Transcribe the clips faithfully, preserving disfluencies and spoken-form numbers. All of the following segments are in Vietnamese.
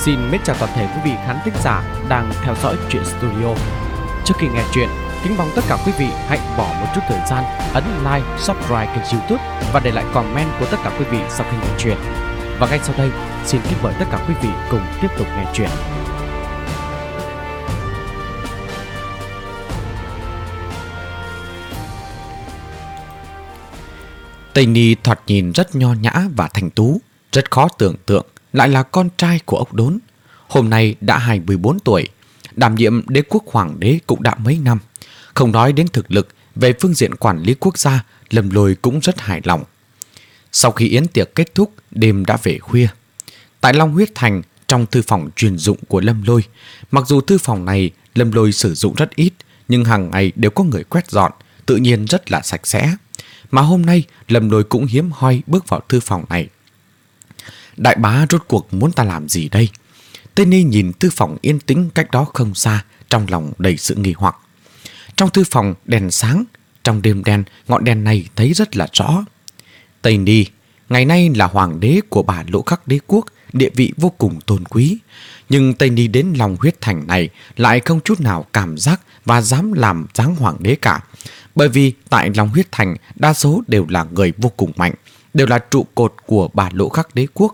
Xin mến chào toàn thể quý vị khán thính giả đang theo dõi Truyện Studio. Trước khi nghe chuyện, kính mong tất cả quý vị hãy bỏ một chút thời gian ấn like, subscribe kênh YouTube và để lại comment của tất cả quý vị sau khi nghe chuyện. Và ngay sau đây, xin kính mời tất cả quý vị cùng tiếp tục nghe chuyện. Tây Ni thoạt nhìn rất nho nhã và thành tú, rất khó tưởng tượng lại là con trai của ốc đốn. Hôm nay đã hai mươi bốn tuổi, đảm nhiệm đế quốc hoàng đế cũng đã mấy năm. Không nói đến thực lực, về phương diện quản lý quốc gia, Lâm Lôi cũng rất hài lòng. Sau khi yến tiệc kết thúc, đêm đã về khuya. Tại Long Huyết Thành, trong thư phòng chuyên dụng của Lâm Lôi, mặc dù thư phòng này Lâm Lôi sử dụng rất ít, nhưng hàng ngày đều có người quét dọn, tự nhiên rất là sạch sẽ. Mà hôm nay, Lâm Lôi cũng hiếm hoi bước vào thư phòng này. Đại bá rốt cuộc muốn ta làm gì đây? Tây Ni nhìn thư phòng yên tĩnh cách đó không xa, trong lòng đầy sự nghi hoặc. Trong thư phòng đèn sáng, trong đêm đen ngọn đèn này thấy rất là rõ. Tây Ni ngày nay là hoàng đế của Bà Lỗ Khắc đế quốc, địa vị vô cùng tôn quý. Nhưng Tây Ni đến Long Huyết Thành này lại không chút nào cảm giác và dám làm dáng hoàng đế cả. Bởi vì tại Long Huyết Thành đa số đều là người vô cùng mạnh, đều là trụ cột của Bà Lỗ Khắc đế quốc.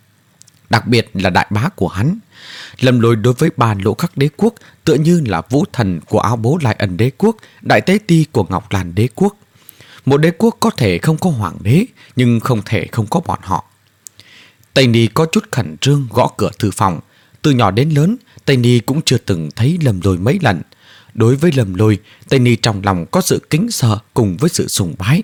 Đặc biệt là đại bá của hắn. Lâm Lôi đối với Bà Lỗ Khắc đế quốc tựa như là vũ thần của Áo Bố Lai Ân đế quốc, đại tế ti của Ngọc Lan đế quốc. Một đế quốc có thể không có hoàng đế, nhưng không thể không có bọn họ. Tây Ni có chút khẩn trương gõ cửa thư phòng. Từ nhỏ đến lớn, Tây Ni cũng chưa từng thấy Lâm Lôi mấy lần. Đối với Lâm Lôi, Tây Ni trong lòng có sự kính sợ cùng với sự sùng bái.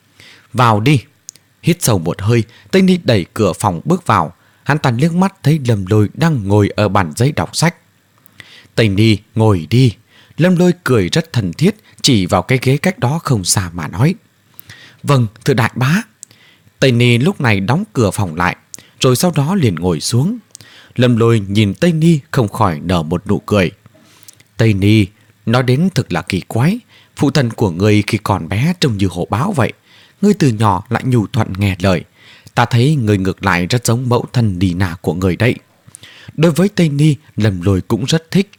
Vào đi. Hít sâu một hơi, Tây Ni đẩy cửa phòng bước vào. Hắn ta liếc mắt thấy Lâm Lôi đang ngồi ở bàn giấy đọc sách. Tây Ni, ngồi đi. Lâm Lôi cười rất thân thiết, chỉ vào cái ghế cách đó không xa mà nói. Vâng, thưa đại bá. Tây Ni lúc này đóng cửa phòng lại, rồi sau đó liền ngồi xuống. Lâm Lôi nhìn Tây Ni không khỏi nở một nụ cười. Tây Ni, nói đến thực là kỳ quái. Phụ thân của ngươi khi còn bé trông như hổ báo vậy. Ngươi từ nhỏ lại nhu thuận nghe lời. Ta thấy người ngược lại rất giống mẫu thân Nina của người đấy. Đối với Tây Ni, Lâm Lôi cũng rất thích.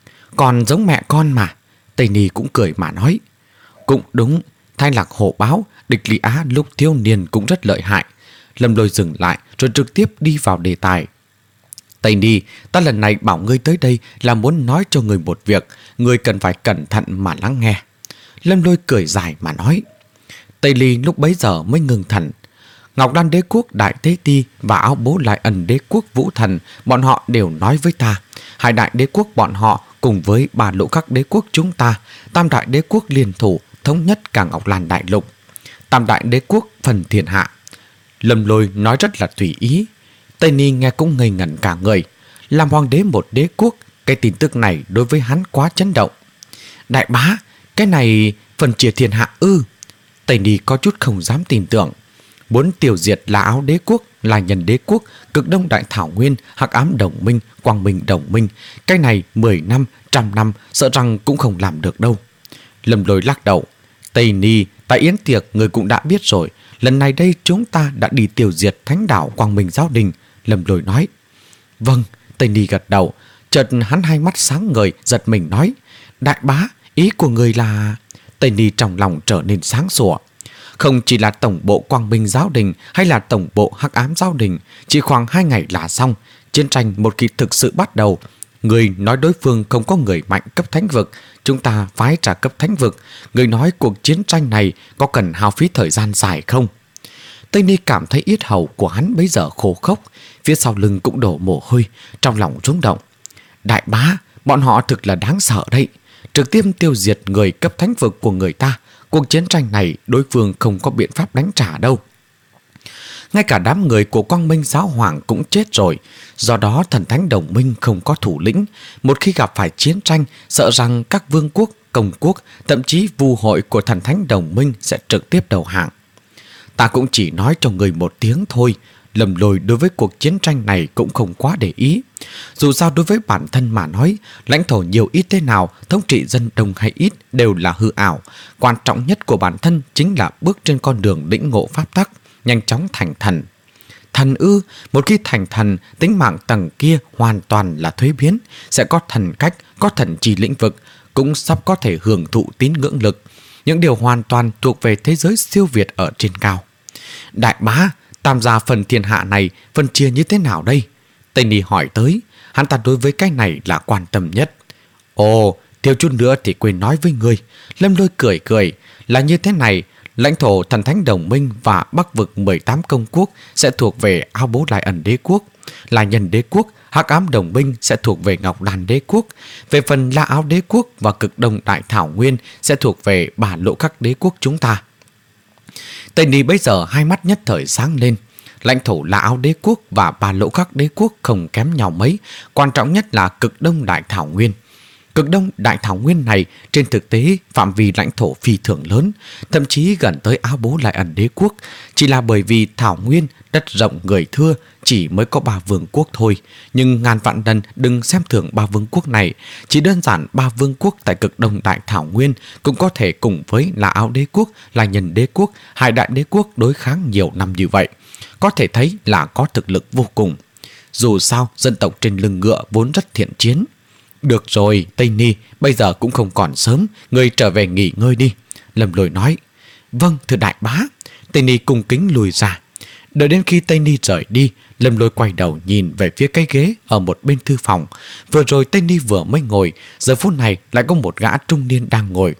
Còn giống mẹ con mà. Tây Ni cũng cười mà nói. Cũng đúng, Thái Lạc hổ báo, địch Lý Á lúc thiếu niên cũng rất lợi hại. Lâm Lôi dừng lại rồi trực tiếp đi vào đề tài. Tây Ni, ta lần này bảo ngươi tới đây là muốn nói cho ngươi một việc. Ngươi cần phải cẩn thận mà lắng nghe. Lâm Lôi cười dài mà nói. Tây Ni lúc bấy giờ mới ngừng thần. Ngọc Lan đế quốc đại tế ti và Áo Bố Lai Ân đế quốc vũ thần, bọn họ đều nói với ta. Hai đại đế quốc bọn họ cùng với Bà Lỗ Khắc đế quốc chúng ta, tam đại đế quốc liên thủ thống nhất cả Ngọc Lan đại lục. Tam đại đế quốc phần thiên hạ. Lâm Lôi nói rất là tùy ý. Tây Ni nghe cũng ngây ngẩn cả người. Làm hoàng đế một đế quốc, cái tin tức này đối với hắn quá chấn động. Đại bá, cái này phần chia thiên hạ ư? Tây Ni có chút không dám tin tưởng. Muốn tiêu diệt là Áo đế quốc, là Nhân đế quốc, Cực Đông Đại Thảo Nguyên, Hắc Ám đồng minh, Quang Minh đồng minh. Cái này mười năm, trăm năm sợ rằng cũng không làm được đâu. Lâm Lôi lắc đầu. Tây Ni, tại yến tiệc người cũng đã biết rồi. Lần này đây chúng ta đã đi tiêu diệt thánh đảo Quang Minh Giáo Đình. Lâm Lôi nói. Vâng, Tây Ni gật đầu. Chợt hắn hai mắt sáng ngời, giật mình nói. Đại bá, ý của người là... Tây Ni trong lòng trở nên sáng sủa. Không chỉ là tổng bộ Quang Minh Giáo Đình hay là tổng bộ Hắc Ám Giáo Đình, chỉ khoảng hai ngày là xong. Chiến tranh một khi thực sự bắt đầu. Người nói đối phương không có người mạnh cấp thánh vực, chúng ta phái trả cấp thánh vực. Người nói cuộc chiến tranh này có cần hao phí thời gian dài không? Tây Ni cảm thấy yết hầu của hắn bấy giờ khô khốc, phía sau lưng cũng đổ mồ hôi, trong lòng rung động. Đại bá, bọn họ thực là đáng sợ đấy. Trực tiếp tiêu diệt người cấp thánh vực của người ta. Cuộc chiến tranh này đối phương không có biện pháp đánh trả đâu. Ngay cả đám người của Quang Minh Giáo Hoàng cũng chết rồi. Do đó thần thánh đồng minh không có thủ lĩnh. Một khi gặp phải chiến tranh, sợ rằng các vương quốc, công quốc, thậm chí vu hội của thần thánh đồng minh sẽ trực tiếp đầu hàng. Ta cũng chỉ nói cho người một tiếng thôi. Lâm Lôi đối với cuộc chiến tranh này cũng không quá để ý. Dù sao đối với bản thân mà nói, lãnh thổ nhiều ít thế nào, thống trị dân đông hay ít đều là hư ảo. Quan trọng nhất của bản thân chính là bước trên con đường lĩnh ngộ pháp tắc, nhanh chóng thành thần. thần ư? Một khi thành thần, tính mạng tầng kia hoàn toàn là thuế biến, sẽ có thần cách, có thần chi lĩnh vực, cũng sắp có thể hưởng thụ tín ngưỡng lực. Những điều hoàn toàn thuộc về thế giới siêu việt ở trên cao. Đại bá, tam gia phần thiên hạ này phân chia như thế nào đây? Tây Ni hỏi tới. Hắn ta đối với cái này là quan tâm nhất. Ồ, thiếu chút nữa thì quên nói với ngươi. Lâm Lôi cười cười. Là như thế này, lãnh thổ thần thánh đồng minh và bắc vực mười tám công quốc sẽ thuộc về Áo Bố Lai Ẩn đế quốc. Là Nhân đế quốc, Hắc Ám đồng minh sẽ thuộc về Ngọc Đàn đế quốc. Về phần La Áo đế quốc và Cực Đông Đại Thảo Nguyên sẽ thuộc về Bà Lộ Khắc đế quốc chúng ta. Tây Ni bây giờ hai mắt nhất thời sáng lên. Lãnh thổ La Áo đế quốc và Bà Lộ Khắc đế quốc không kém nhau mấy. Quan trọng nhất là Cực Đông Đại Thảo Nguyên. Cực Đông Đại Thảo Nguyên này trên thực tế phạm vi lãnh thổ phi thường lớn, thậm chí gần tới Áo Bố Lai Ẩn đế quốc. Chỉ là bởi vì Thảo Nguyên đất rộng người thưa, chỉ mới có ba vương quốc thôi. Nhưng ngàn vạn lần đừng xem thường ba vương quốc này. Chỉ đơn giản ba vương quốc tại Cực Đông Đại Thảo Nguyên cũng có thể cùng với La Áo đế quốc, là Nhân đế quốc, hai đại đế quốc đối kháng nhiều năm như vậy. Có thể thấy là có thực lực vô cùng. Dù sao, dân tộc trên lưng ngựa vốn rất thiện chiến. Được rồi, Tây Ni, bây giờ cũng không còn sớm, ngươi trở về nghỉ ngơi đi. Lâm Lôi nói. Vâng, thưa đại bá. Tây Ni cung kính lùi ra. Đợi đến khi Tây Ni rời đi, Lâm Lôi quay đầu nhìn về phía cái ghế ở một bên thư phòng. Vừa rồi Tây Ni vừa mới ngồi, giờ phút này lại có một gã trung niên đang ngồi.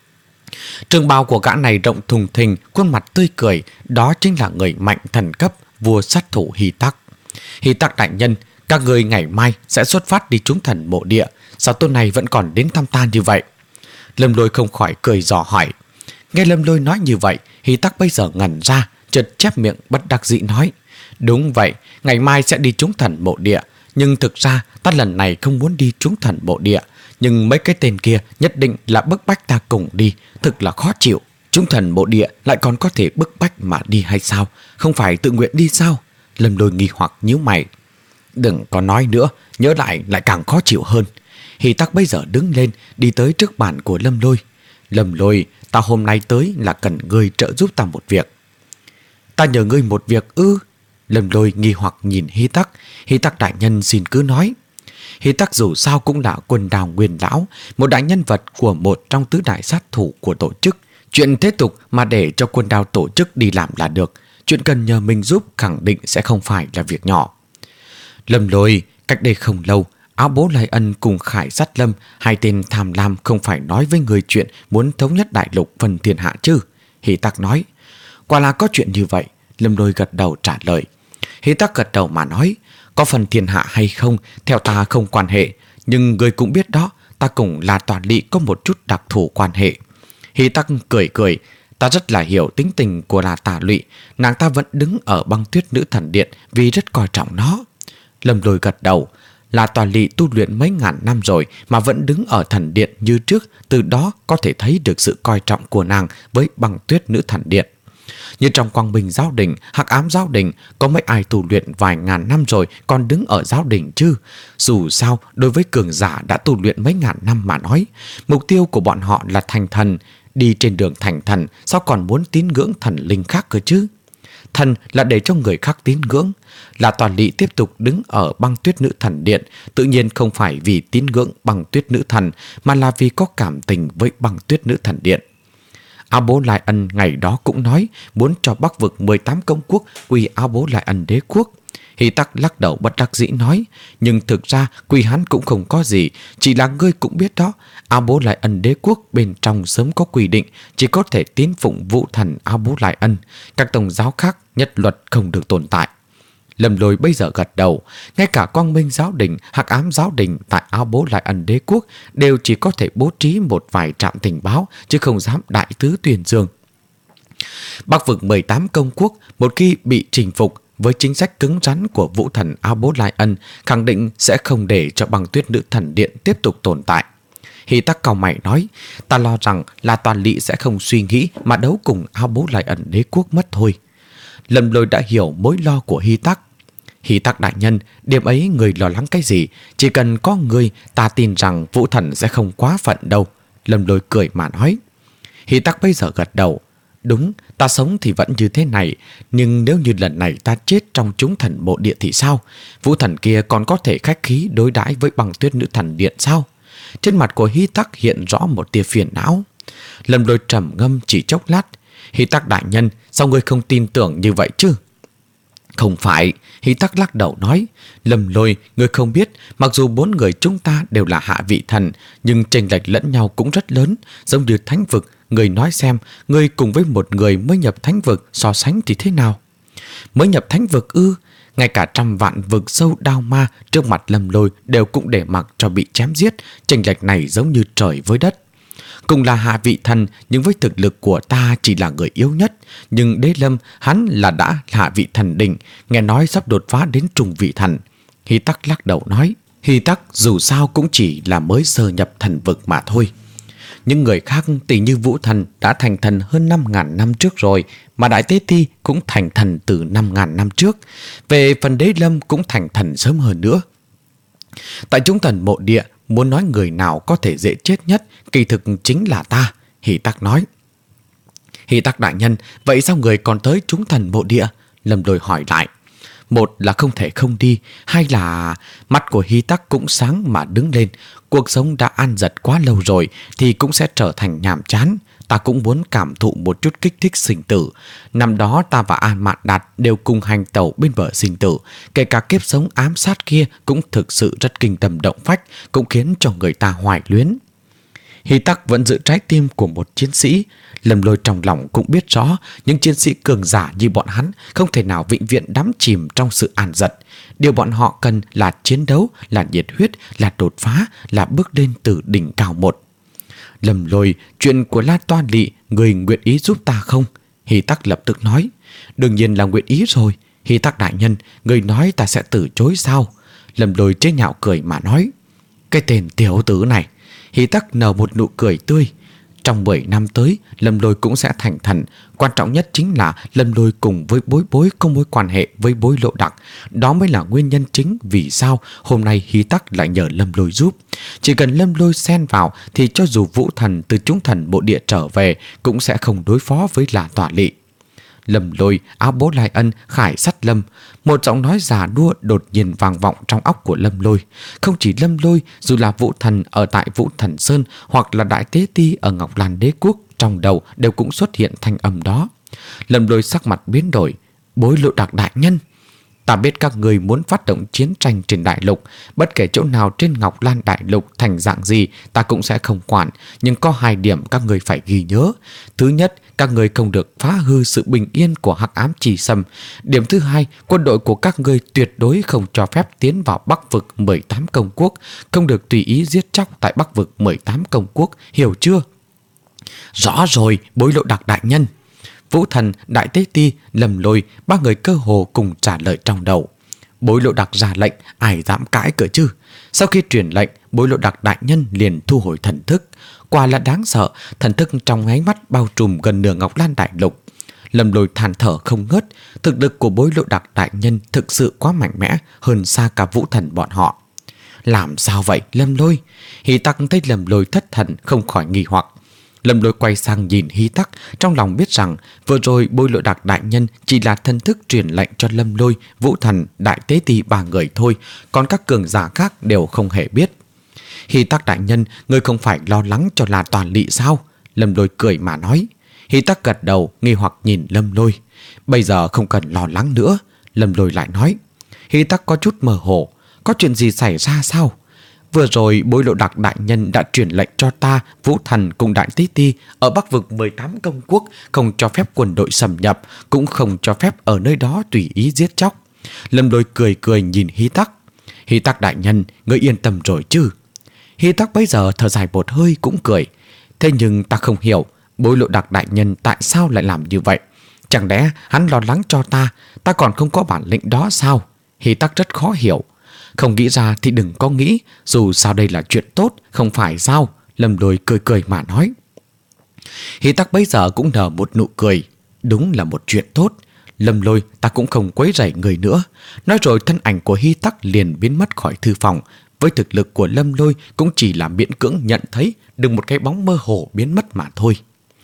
Trường bào của gã này rộng thùng thình, khuôn mặt tươi cười, đó chính là người mạnh thần cấp, vua sát thủ Hy Tắc. Hy Tắc đại nhân, các người ngày mai sẽ xuất phát đi trúng thần mộ địa, sao tối nay vẫn còn đến thăm ta như vậy? Lâm Lôi không khỏi cười dò hỏi. Nghe Lâm Lôi nói như vậy, Hy Tắc bây giờ ngẩn ra, chợt chép miệng bất đắc dĩ nói. Đúng vậy, ngày mai sẽ đi trúng thần mộ địa, nhưng thực ra ta lần này không muốn đi trúng thần mộ địa, nhưng mấy cái tên kia nhất định là bức bách ta cùng đi, thực là khó chịu. Trúng thần mộ địa lại còn có thể bức bách mà đi hay sao? Không phải tự nguyện đi sao? Lâm Lôi nghi hoặc nhíu mày. Đừng có nói nữa, nhớ lại lại càng khó chịu hơn. Hy Tắc bây giờ đứng lên, đi tới trước bàn của Lâm Lôi. Lâm Lôi, ta hôm nay tới là cần ngươi trợ giúp ta một việc. Ta nhờ ngươi một việc ư? Lâm Lôi nghi hoặc nhìn Hy Tắc. Hy Tắc đại nhân xin cứ nói. Hy Tắc dù sao cũng là Quân Đào Nguyên lão, một đại nhân vật của một trong tứ đại sát thủ của tổ chức. Chuyện thế tục mà để cho Quân Đào tổ chức đi làm là được. Chuyện cần nhờ mình giúp khẳng định sẽ không phải là việc nhỏ. Lâm Lôi, cách đây không lâu, Áo Bố Lai Ân cùng Khải Sát Lâm, hai tên tham lam không phải nói với người chuyện muốn thống nhất đại lục phần thiên hạ chứ? Hy Tắc nói. Quả là có chuyện như vậy. Lâm Lôi gật đầu trả lời. Hy Tắc gật đầu mà nói. Có phần thiên hạ hay không, theo ta không quan hệ. Nhưng người cũng biết đó, ta cùng là Tòa Lỵ có một chút đặc thù quan hệ. Hy Tắc cười cười. Ta rất là hiểu tính tình của là Tà Lụy. Nàng ta vẫn đứng ở Băng Tuyết Nữ Thần Điện vì rất coi trọng nó. Lâm Lôi gật đầu. Là Tòa Lỵ tu luyện mấy ngàn năm rồi mà vẫn đứng ở thần điện như trước, từ đó có thể thấy được sự coi trọng của nàng với Băng Tuyết Nữ Thần Điện. Như trong Quang Minh Giáo Đình, Hắc Ám Giáo Đình, có mấy ai tu luyện vài ngàn năm rồi còn đứng ở Giáo Đình chứ? Dù sao, đối với cường giả đã tu luyện mấy ngàn năm mà nói, mục tiêu của bọn họ là thành thần. Đi trên đường thành thần, sao còn muốn tín ngưỡng thần linh khác cơ chứ? Thần là để cho người khác tín ngưỡng. Là Toàn Lỵ tiếp tục đứng ở Băng Tuyết Nữ Thần Điện, tự nhiên không phải vì tín ngưỡng Băng Tuyết Nữ Thần, mà là vì có cảm tình với Băng Tuyết Nữ Thần Điện. Áo Bố Lai Ân ngày đó cũng nói muốn cho Bắc vực mười tám công quốc quy Áo Bố Lai Ân đế quốc. Hy Tắc lắc đầu bất đắc dĩ nói, nhưng thực ra quy hắn cũng không có gì, chỉ là ngươi cũng biết đó, Áo Bố Lai Ân đế quốc bên trong sớm có quy định chỉ có thể tín phụng vũ thần Áo Bố Lai Ân, các tôn giáo khác nhất luật không được tồn tại. Lâm Lôi bây giờ gật đầu, ngay cả Quang Minh Giáo Đình, Hắc Ám Giáo Đình tại Áo Bố Lai Ân đế quốc đều chỉ có thể bố trí một vài trạm tình báo, chứ không dám đại tứ tuyên dương. Bắc vực mười tám công quốc một khi bị chinh phục, với chính sách cứng rắn của vũ thần Áo Bố Lai Ân, khẳng định sẽ không để cho Băng Tuyết Nữ Thần Điện tiếp tục tồn tại. Hy Tắc cau mày nói, ta lo rằng là Toàn Lỵ sẽ không suy nghĩ mà đấu cùng Áo Bố Lai Ân đế quốc mất thôi. Lâm Lôi đã hiểu mối lo của Hy Tắc. Hy Tắc đại nhân, điểm ấy người lo lắng cái gì? Chỉ cần có người, ta tin rằng vũ thần sẽ không quá phận đâu. Lâm Lôi cười mà nói. Hy Tắc bây giờ gật đầu. Đúng, ta sống thì vẫn như thế này, nhưng nếu như lần này ta chết trong chúng thần mộ địa thì sao? Vũ thần kia còn có thể khách khí đối đãi với Băng Tuyết nữ thần điện sao? Trên mặt của Hy Tắc hiện rõ một tia phiền não. Lâm Lôi trầm ngâm chỉ chốc lát. Hy Tắc đại nhân, sao ngươi không tin tưởng như vậy chứ? Không phải, Hy Tắc lắc đầu nói. Lâm Lôi, ngươi không biết, mặc dù bốn người chúng ta đều là hạ vị thần, nhưng chênh lệch lẫn nhau cũng rất lớn, giống như thánh vực. Ngươi nói xem, ngươi cùng với một người mới nhập thánh vực so sánh thì thế nào? Mới nhập thánh vực ư? Ngay cả trăm vạn vực sâu đao ma trước mặt Lâm Lôi đều cũng để mặc cho bị chém giết, chênh lệch này giống như trời với đất. Cùng là hạ vị thần, nhưng với thực lực của ta chỉ là người yếu nhất. Nhưng Đế Lâm, hắn là đã hạ vị thần đỉnh, nghe nói sắp đột phá đến trung vị thần. Hy Tắc lắc đầu nói, Hy Tắc dù sao cũng chỉ là mới sơ nhập thần vực mà thôi. Những người khác tỷ như Vũ Thần đã thành thần hơn năm ngàn năm trước rồi, mà Đại Tế Ti cũng thành thần từ năm ngàn năm trước. Về phần Đế Lâm cũng thành thần sớm hơn nữa. Tại chúng thần mộ địa, muốn nói người nào có thể dễ chết nhất, kỳ thực chính là ta, Hy Tắc nói. Hy Tắc đại nhân, vậy sao người còn tới chúng thần mộ địa? Lâm Lôi hỏi lại. Một là không thể không đi, hai là... Mắt của Hy Tắc cũng sáng mà đứng lên. Cuộc sống đã an giật quá lâu rồi thì cũng sẽ trở thành nhàm chán. Ta cũng muốn cảm thụ một chút kích thích sinh tử. Năm đó ta và An Mạn Đạt đều cùng hành tẩu bên bờ sinh tử. Kể cả kiếp sống ám sát kia cũng thực sự rất kinh tâm động phách, cũng khiến cho người ta hoài luyến. Hy Tắc vẫn giữ trái tim của một chiến sĩ. Lâm Lôi trong lòng cũng biết rõ những chiến sĩ cường giả như bọn hắn không thể nào vĩnh viễn đắm chìm trong sự an giật. Điều bọn họ cần là chiến đấu, là nhiệt huyết, là đột phá, là bước lên từ đỉnh cao một. Lâm Lôi, chuyện của La Toa Lị, người nguyện ý giúp ta không? Hy Tắc lập tức nói. Đương nhiên là nguyện ý rồi. Hy Tắc đại nhân, người nói ta sẽ từ chối sao? Lâm Lôi chế nhạo cười mà nói. Cái tên tiểu tử này. Hy Tắc nở một nụ cười tươi. Trong mười năm tới, Lâm Lôi cũng sẽ thành thần. Quan trọng nhất chính là Lâm Lôi cùng với Bối Bối có mối quan hệ với Bối Lộ Đặc. Đó mới là nguyên nhân chính vì sao hôm nay Hy Tắc lại nhờ Lâm Lôi giúp. Chỉ cần Lâm Lôi xen vào thì cho dù Vũ Thần từ chúng thần bộ địa trở về cũng sẽ không đối phó với La Toa Lị. Lâm Lôi, Áo Bố Lai Ân, Khải Sắt Lâm. Một giọng nói già đua đột nhiên vang vọng trong óc của Lâm Lôi. Không chỉ Lâm Lôi, dù là Vũ Thần ở tại Vũ Thần Sơn hoặc là Đại Tế Ti ở Ngọc Lan Đế Quốc, trong đầu đều cũng xuất hiện thanh âm đó. Lâm Lôi sắc mặt biến đổi. Bối Lộ Đặc đại nhân, ta biết các người muốn phát động chiến tranh trên đại lục. Bất kể chỗ nào trên Ngọc Lan đại lục thành dạng gì ta cũng sẽ không quản. Nhưng có hai điểm các người phải ghi nhớ. Thứ nhất, các người không được phá hư sự bình yên của Hắc Ám Chi Sâm. Điểm thứ hai, quân đội của các người tuyệt đối không cho phép tiến vào Bắc vực mười tám công quốc. Không được tùy ý giết chóc tại Bắc vực mười tám công quốc. Hiểu chưa? Rõ rồi, Bối Lộ Đặc đại nhân. Vũ Thần, Đại Tế Ti, Lâm Lôi, ba người cơ hồ cùng trả lời trong đầu. Bối Lộ Đặc ra lệnh, ai dám cãi cỡ chứ? Sau khi truyền lệnh, Bối Lộ Đặc đại nhân liền thu hồi thần thức. Quả là đáng sợ, thần thức trong nháy mắt bao trùm gần nửa Ngọc Lan đại lục. Lâm Lôi than thở không ngớt. Thực lực của Bối Lộ Đặc đại nhân thực sự quá mạnh mẽ, hơn xa cả Vũ Thần bọn họ. Làm sao vậy Lâm Lôi? Hy Tắc thấy Lâm Lôi thất thần không khỏi nghi hoặc. Lâm Lôi quay sang nhìn Hy Tắc, trong lòng biết rằng vừa rồi Bối Lộ Đặc đại nhân chỉ là thần thức truyền lệnh cho Lâm Lôi, Vũ Thần, Đại Tế Ti ba người thôi, còn các cường giả khác đều không hề biết. Hy Tắc đại nhân, người không phải lo lắng cho La Toa Lị sao? Lâm Lôi cười mà nói. Hy Tắc gật đầu, nghi hoặc nhìn Lâm Lôi. Bây giờ không cần lo lắng nữa. Lâm Lôi lại nói. Hy Tắc có chút mơ hồ. Có chuyện gì xảy ra sao? Vừa rồi Bối Lộ Đặc đại nhân đã truyền lệnh cho ta, Vũ Thần cùng Đại Tế Ti ở Bắc vực mười tám công quốc không cho phép quân đội xâm nhập, cũng không cho phép ở nơi đó tùy ý giết chóc. Lâm Lôi cười cười nhìn Hy Tắc. Hy Tắc đại nhân, người yên tâm rồi chứ? Hy Tắc bấy giờ thở dài một hơi cũng cười. Thế nhưng ta không hiểu Bối Lộ Đặc đại nhân tại sao lại làm như vậy. Chẳng lẽ hắn lo lắng cho ta, ta còn không có bản lĩnh đó sao? Hy Tắc rất khó hiểu. Không nghĩ ra thì đừng có nghĩ, dù sao đây là chuyện tốt, không phải sao? Lâm Lôi cười cười mà nói. Hy Tắc bấy giờ cũng nở một nụ cười. Đúng là một chuyện tốt. Lâm Lôi, ta cũng không quấy rầy người nữa. Nói rồi thân ảnh của Hy Tắc liền biến mất khỏi thư phòng. Với thực lực của Lâm Lôi cũng chỉ là miễn cưỡng nhận thấy được một cái bóng mơ hồ biến mất mà thôi.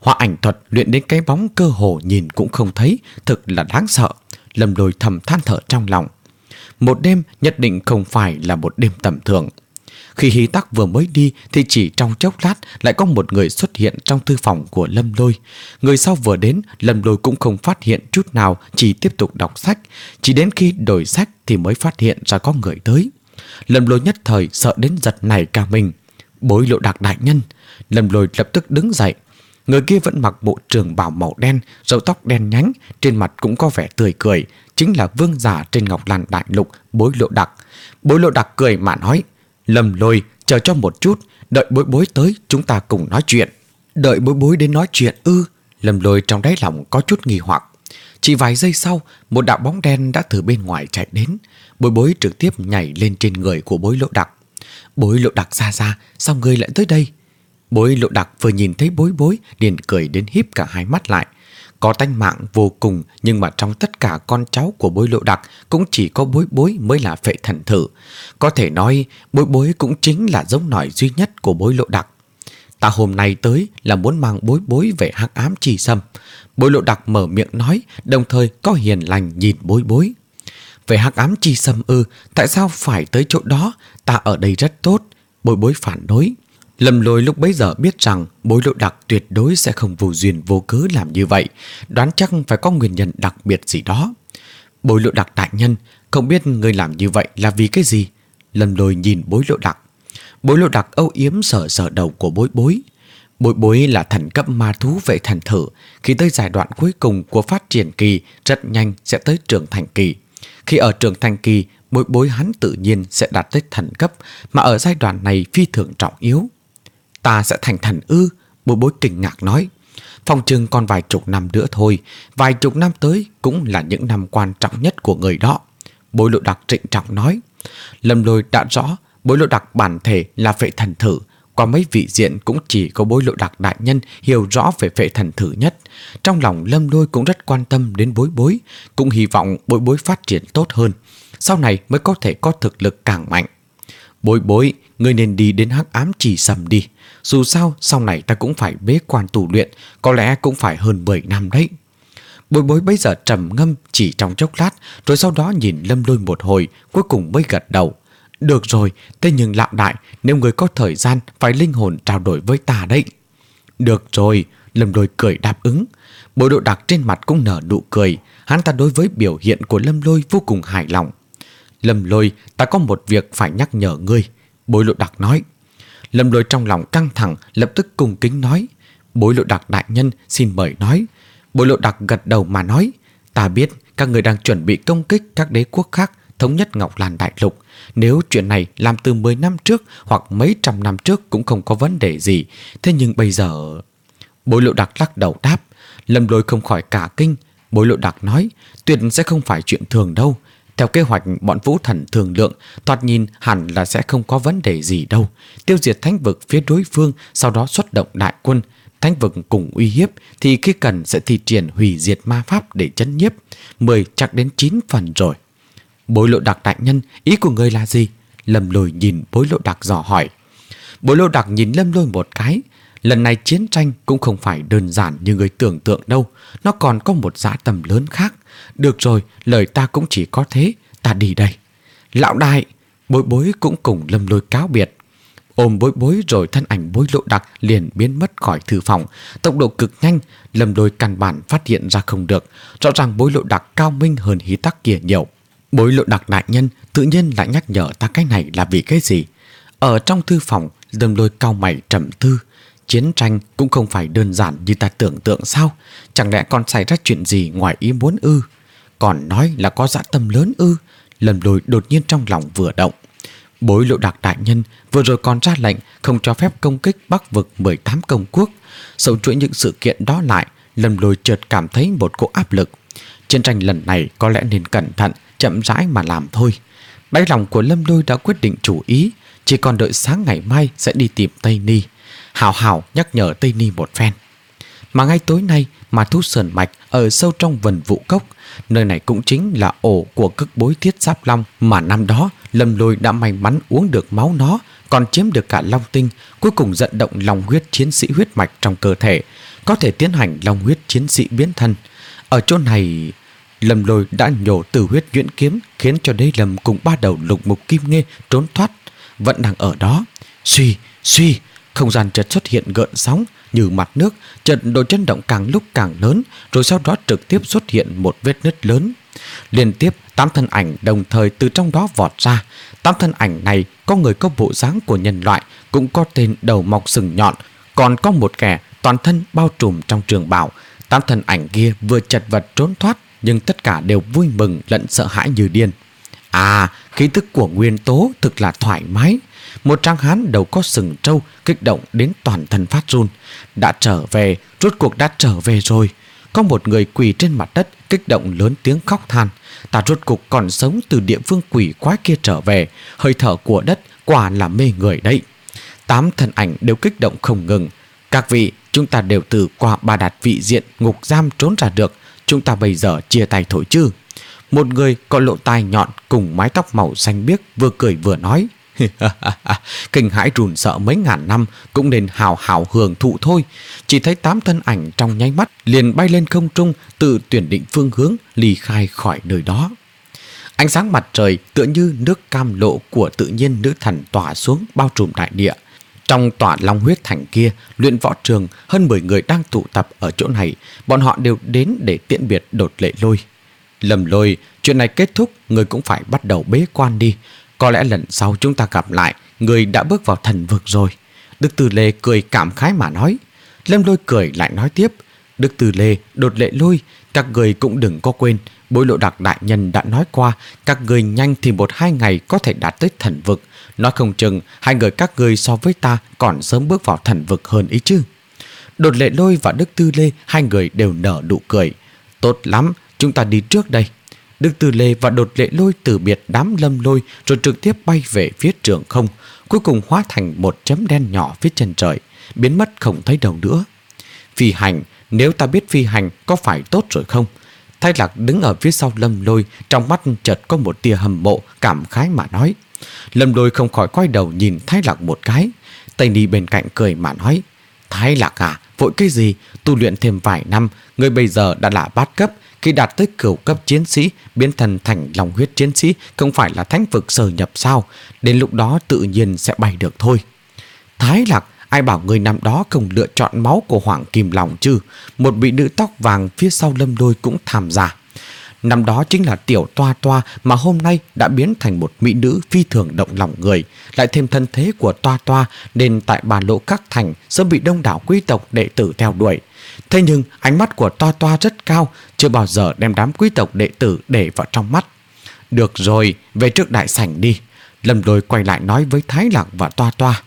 Hóa ảnh thuật luyện đến cái bóng cơ hồ nhìn cũng không thấy, thực là đáng sợ. Lâm Lôi thầm than thở trong lòng. Một đêm nhất định không phải là một đêm tầm thường. Khi Hy Tắc vừa mới đi thì chỉ trong chốc lát lại có một người xuất hiện trong thư phòng của Lâm Lôi. Người sau vừa đến, Lâm Lôi cũng không phát hiện chút nào, chỉ tiếp tục đọc sách. Chỉ đến khi đổi sách thì mới phát hiện ra có người tới. Lâm Lôi nhất thời sợ đến giật nảy cả mình. Bối Lộ Đạc đại nhân. Lâm Lôi lập tức đứng dậy. Người kia vẫn mặc bộ trường bào màu đen, râu tóc đen nhánh, trên mặt cũng có vẻ tươi cười, chính là vương giả trên Ngọc Lan Đại Lục, Bối Lộ Đạc. Bối Lộ Đạc cười mà nói: Lâm Lôi, chờ cho một chút, đợi Bối Bối tới chúng ta cùng nói chuyện. Đợi Bối Bối đến nói chuyện ư? Lâm Lôi trong đáy lòng có chút nghi hoặc. Chỉ vài giây sau, một đạo bóng đen đã từ bên ngoài chạy đến. Bối Bối trực tiếp nhảy lên trên người của Bối Lộ Đạc. Bối Lộ Đạc ra ra, sao ngươi lại tới đây? Bối Lộ Đạc vừa nhìn thấy Bối Bối liền cười đến híp cả hai mắt lại. Có tánh mạng vô cùng, nhưng mà trong tất cả con cháu của Bối Lộ Đạc cũng chỉ có Bối Bối mới là phệ thần thử. Có thể nói Bối Bối cũng chính là giống nòi duy nhất của Bối Lộ Đạc. Ta hôm nay tới là muốn mang Bối Bối về Hắc Ám Chi Sâm. Bối Lộ Đạc mở miệng nói, đồng thời có hiền lành nhìn Bối Bối. Về Hắc Ám Chi Sâm ư? Tại sao phải tới chỗ đó? Ta ở đây rất tốt. Bối Bối phản đối. Lâm Lôi lúc bấy giờ biết rằng Bối Lộ Đạc tuyệt đối sẽ không vô duyên vô cớ làm như vậy, đoán chắc phải có nguyên nhân đặc biệt gì đó. Bối Lộ Đạc đại nhân, không biết người làm như vậy là vì cái gì? Lâm Lôi nhìn Bối Lộ Đạc. Bối Lộ Đạc âu yếm sờ sờ đầu của Bối Bối. Bối Bối là thần cấp ma thú vệ thần thử, khi tới giai đoạn cuối cùng của phát triển kỳ rất nhanh sẽ tới trưởng thành kỳ. Khi ở trưởng thành kỳ, Bối Bối hắn tự nhiên sẽ đạt tới thần cấp, mà ở giai đoạn này phi thường trọng yếu. Ta sẽ thành thần ư? Bối Bối kinh ngạc nói. Phòng chừng còn vài chục năm nữa thôi, vài chục năm tới cũng là những năm quan trọng nhất của người đó. Bối Lộ Đạc trịnh trọng nói. Lâm Lôi đã rõ Bối Lộ Đạc bản thể là phệ thần thử, qua mấy vị diện cũng chỉ có Bối Lộ Đạc đại nhân hiểu rõ về phệ thần thử nhất. Trong lòng Lâm Lôi cũng rất quan tâm đến Bối Bối, cũng hy vọng Bối Bối phát triển tốt hơn, sau này mới có thể có thực lực càng mạnh. Bối Bối, ngươi nên đi đến Hắc Ám Chi Sâm đi. Dù sao sau này ta cũng phải bế quan tu luyện, có lẽ cũng phải hơn mười năm đấy. Bối Bối bây giờ trầm ngâm chỉ trong chốc lát, rồi sau đó nhìn Lâm Lôi một hồi, cuối cùng mới gật đầu. Được rồi, thế nhưng lão đại, nếu người có thời gian phải linh hồn trao đổi với ta đấy. Được rồi, Lâm Lôi cười đáp ứng. Bối Lộ Đạc trên mặt cũng nở nụ cười, hắn ta đối với biểu hiện của Lâm Lôi vô cùng hài lòng. Lâm Lôi, ta có một việc phải nhắc nhở ngươi, Bối Lộ Đạc nói. Lâm Lôi trong lòng căng thẳng, lập tức cung kính nói. Bối Lộ Đạc đại nhân xin mời nói. Bối Lộ Đạc gật đầu mà nói. Ta biết các người đang chuẩn bị công kích các đế quốc khác thống nhất Ngọc Lan Đại Lục. Nếu chuyện này làm từ mười năm trước hoặc mấy trăm năm trước cũng không có vấn đề gì. Thế nhưng bây giờ... Bối Lộ Đạc lắc đầu đáp. Lâm Lôi không khỏi cả kinh. Bối Lộ Đạc nói, tuyệt sẽ không phải chuyện thường đâu. Theo kế hoạch bọn Vũ Thần thương lượng, thoạt nhìn hẳn là sẽ không có vấn đề gì đâu. Tiêu diệt thánh vực phía đối phương, sau đó xuất động đại quân. Thánh vực cùng uy hiếp thì khi cần sẽ thi triển hủy diệt ma pháp để chấn nhiếp. Mười chắc đến chín phần rồi. Bối Lộ Đạc đại nhân, ý của người là gì? Lâm Lôi nhìn Bối Lộ Đạc dò hỏi. Bối Lộ Đạc nhìn Lâm Lôi một cái. Lần này chiến tranh cũng không phải đơn giản như người tưởng tượng đâu. Nó còn có một dã tâm lớn khác. Được rồi, lời ta cũng chỉ có thế. Ta đi đây. Lão đại! Bối Bối cũng cùng Lâm Lôi cáo biệt. Ôm Bối Bối rồi thân ảnh Bối Lộ Đạc liền biến mất khỏi thư phòng. Tốc độ cực nhanh, Lâm Lôi căn bản phát hiện ra không được. Rõ ràng Bối Lộ Đạc cao minh hơn Hí Tắc kia nhiều. Bối Lộ Đạc đại nhân tự nhiên lại nhắc nhở ta cái này là vì cái gì? Ở trong thư phòng, Lâm Lôi cau mày trầm tư. Chiến tranh cũng không phải đơn giản như ta tưởng tượng sao? Chẳng lẽ còn xảy ra chuyện gì ngoài ý muốn ư? Còn nói là có dã tâm lớn ư? Lâm Lôi đột nhiên trong lòng vừa động. Bối Lộ Đạc đại nhân vừa rồi còn ra lệnh không cho phép công kích Bắc vực mười tám công quốc. Sau chuỗi những sự kiện đó lại, Lâm Lôi chợt cảm thấy một cỗ áp lực. Chiến tranh lần này có lẽ nên cẩn thận, chậm rãi mà làm thôi. Đáy lòng của Lâm Lôi đã quyết định chủ ý, chỉ còn đợi sáng ngày mai sẽ đi tìm Tây Ni. Hào hào nhắc nhở Tây Ni một phen. Mà ngay tối nay, Ma Thú Sơn Mạch ở sâu trong vần Vũ Cốc, nơi này cũng chính là ổ của cực bối Thiết Giáp Long mà năm đó Lâm Lôi đã may mắn uống được máu nó, còn chiếm được cả long tinh, cuối cùng vận động long huyết chiến sĩ huyết mạch trong cơ thể, có thể tiến hành long huyết chiến sĩ biến thân. Ở chỗ này, Lâm Lôi đã nhổ tử huyết nhuyễn kiếm, khiến cho Đế Lâm cùng ba đầu lục mục kim nghê trốn thoát, vẫn đang ở đó. Suy, suy, không gian chợt xuất hiện gợn sóng như mặt nước, chợt độ chấn động càng lúc càng lớn, rồi sau đó trực tiếp xuất hiện một vết nứt lớn. Liên tiếp tám thân ảnh đồng thời từ trong đó vọt ra. Tám thân ảnh này có người có bộ dáng của nhân loại, cũng có tên đầu mọc sừng nhọn, còn có một kẻ toàn thân bao trùm trong trường bào. Tám thân ảnh kia vừa chật vật trốn thoát, nhưng tất cả đều vui mừng lẫn sợ hãi như điên. À, khí tức của nguyên tố thực là thoải mái. Một tráng hán đầu có sừng trâu kích động đến toàn thân phát run. Đã trở về, rốt cuộc đã trở về rồi. Có một người quỳ trên mặt đất kích động lớn tiếng khóc than. Ta rốt cuộc còn sống từ địa phương quỷ quái kia trở về. Hơi thở của đất quả là mê người đấy. Tám thân ảnh đều kích động không ngừng. Các vị, chúng ta đều từ qua Ba Đạt vị diện ngục giam trốn ra được. Chúng ta bây giờ chia tay thôi chứ. Một người có lỗ tai nhọn cùng mái tóc màu xanh biếc vừa cười vừa nói. Kinh hãi run sợ mấy ngàn năm cũng nên hào hào hưởng thụ thôi. Chỉ thấy tám thân ảnh trong nháy mắt liền bay lên không trung, tự tuyển định phương hướng ly khai khỏi nơi đó. Ánh sáng mặt trời tựa như nước cam lộ của tự nhiên nữ thần tỏa xuống bao trùm đại địa. Trong tòa long huyết thành kia, luyện võ trường hơn mười người đang tụ tập ở chỗ này. Bọn họ đều đến để tiễn biệt Đột Lệ Lôi. Lâm Lôi, chuyện này kết thúc, người cũng phải bắt đầu bế quan đi. Có lẽ lần sau chúng ta gặp lại, người đã bước vào thần vực rồi. Đức Từ Lê cười cảm khái mà nói. Lâm Lôi cười lại nói tiếp. Đức Từ Lê, Đột Lệ Lôi, các người cũng đừng có quên. Bối Lộ Đặc đại nhân đã nói qua, các người nhanh thì một hai ngày có thể đạt tới thần vực. Nói không chừng hai người các người so với ta còn sớm bước vào thần vực hơn ý chứ. Đột Lệ Lôi và Đức Tư Lê, hai người đều nở nụ cười. Tốt lắm, chúng ta đi trước đây. Đức Tư Lê và Đột Lệ Lôi từ biệt đám Lâm Lôi rồi trực tiếp bay về phía trường không, cuối cùng hóa thành một chấm đen nhỏ phía chân trời, biến mất không thấy đâu nữa. Phi hành, nếu ta biết phi hành có phải tốt rồi không? Thái Lạc đứng ở phía sau Lâm Lôi, trong mắt chợt có một tia hâm mộ, cảm khái mà nói. Lâm Lôi không khỏi quay đầu nhìn Thái Lạc một cái. Tây Ni bên cạnh cười mà nói. Thái Lạc à, vội cái gì? Tu luyện thêm vài năm, người bây giờ đã là bát cấp. Khi đạt tới cửu cấp chiến sĩ, biến thần thành lòng huyết chiến sĩ, không phải là thánh vực sở nhập sao? Đến lúc đó tự nhiên sẽ bay được thôi. Thái Lạc, ai bảo người năm đó không lựa chọn máu của Hoàng Kim Long chứ? Một vị nữ tóc vàng phía sau Lâm Lôi cũng tham gia. Năm đó chính là tiểu Toa Toa mà hôm nay đã biến thành một mỹ nữ phi thường động lòng người. Lại thêm thân thế của Toa Toa nên tại Bà Lộ Các Thành sớm bị đông đảo quý tộc đệ tử theo đuổi. Thế nhưng ánh mắt của Toa Toa rất cao, chưa bao giờ đem đám quý tộc đệ tử để vào trong mắt. Được rồi, về trước đại sảnh đi. Lâm Lôi quay lại nói với Thái Lạc và Toa Toa.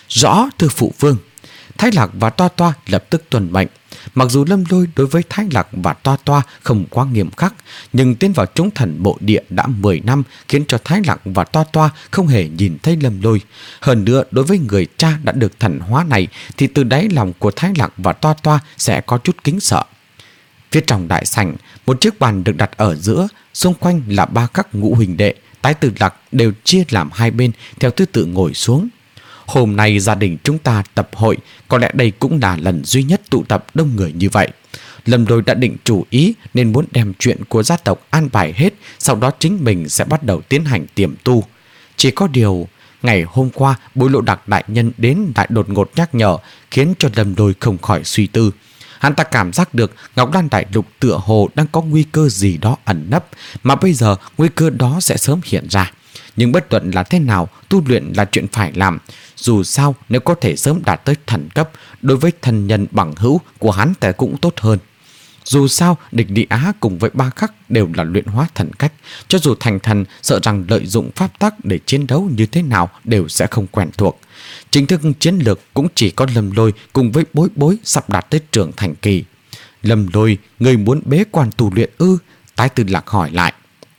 Rõ thưa phụ vương. Thái Lạc và Toa Toa lập tức tuân mệnh. Mặc dù Lâm Lôi đối với Thái Lạc và Toa Toa không quá nghiêm khắc, nhưng tiến vào chúng thần mộ địa đã mười năm khiến cho Thái Lạc và Toa Toa không hề nhìn thấy Lâm Lôi. Hơn nữa, đối với người cha đã được thần hóa này thì từ đáy lòng của Thái Lạc và Toa Toa sẽ có chút kính sợ. Phía trong đại sảnh, một chiếc bàn được đặt ở giữa, xung quanh là ba các ngũ huỳnh đệ, Tái Tử Lạc đều chia làm hai bên theo thứ tự ngồi xuống. Hôm nay gia đình chúng ta tập hội, có lẽ đây cũng là lần duy nhất tụ tập đông người như vậy. Lâm Lôi đã định chủ ý nên muốn đem chuyện của gia tộc an bài hết, sau đó chính mình sẽ bắt đầu tiến hành tiềm tu. Chỉ có điều, ngày hôm qua Bối Lộ Đặc đại nhân đến lại đột ngột nhắc nhở, khiến cho Lâm Lôi không khỏi suy tư. Hắn ta cảm giác được Ngọc Lan Đại Lục tựa hồ đang có nguy cơ gì đó ẩn nấp, mà bây giờ nguy cơ đó sẽ sớm hiện ra. Nhưng bất luận là thế nào, tu luyện là chuyện phải làm. Dù sao, nếu có thể sớm đạt tới thần cấp, đối với thần nhân bằng hữu của hắn ta cũng tốt hơn. Dù sao, địch Địa Á cùng với ba khắc đều là luyện hóa thần cách. Cho dù thành thần, sợ rằng lợi dụng pháp tắc để chiến đấu như thế nào đều sẽ không quen thuộc. Chính thức chiến lược cũng chỉ có Lâm Lôi cùng với Bối Bối sắp đạt tới trưởng thành kỳ. Lâm Lôi, người muốn bế quan tu luyện ư? Tái Tử Lạc hỏi lại.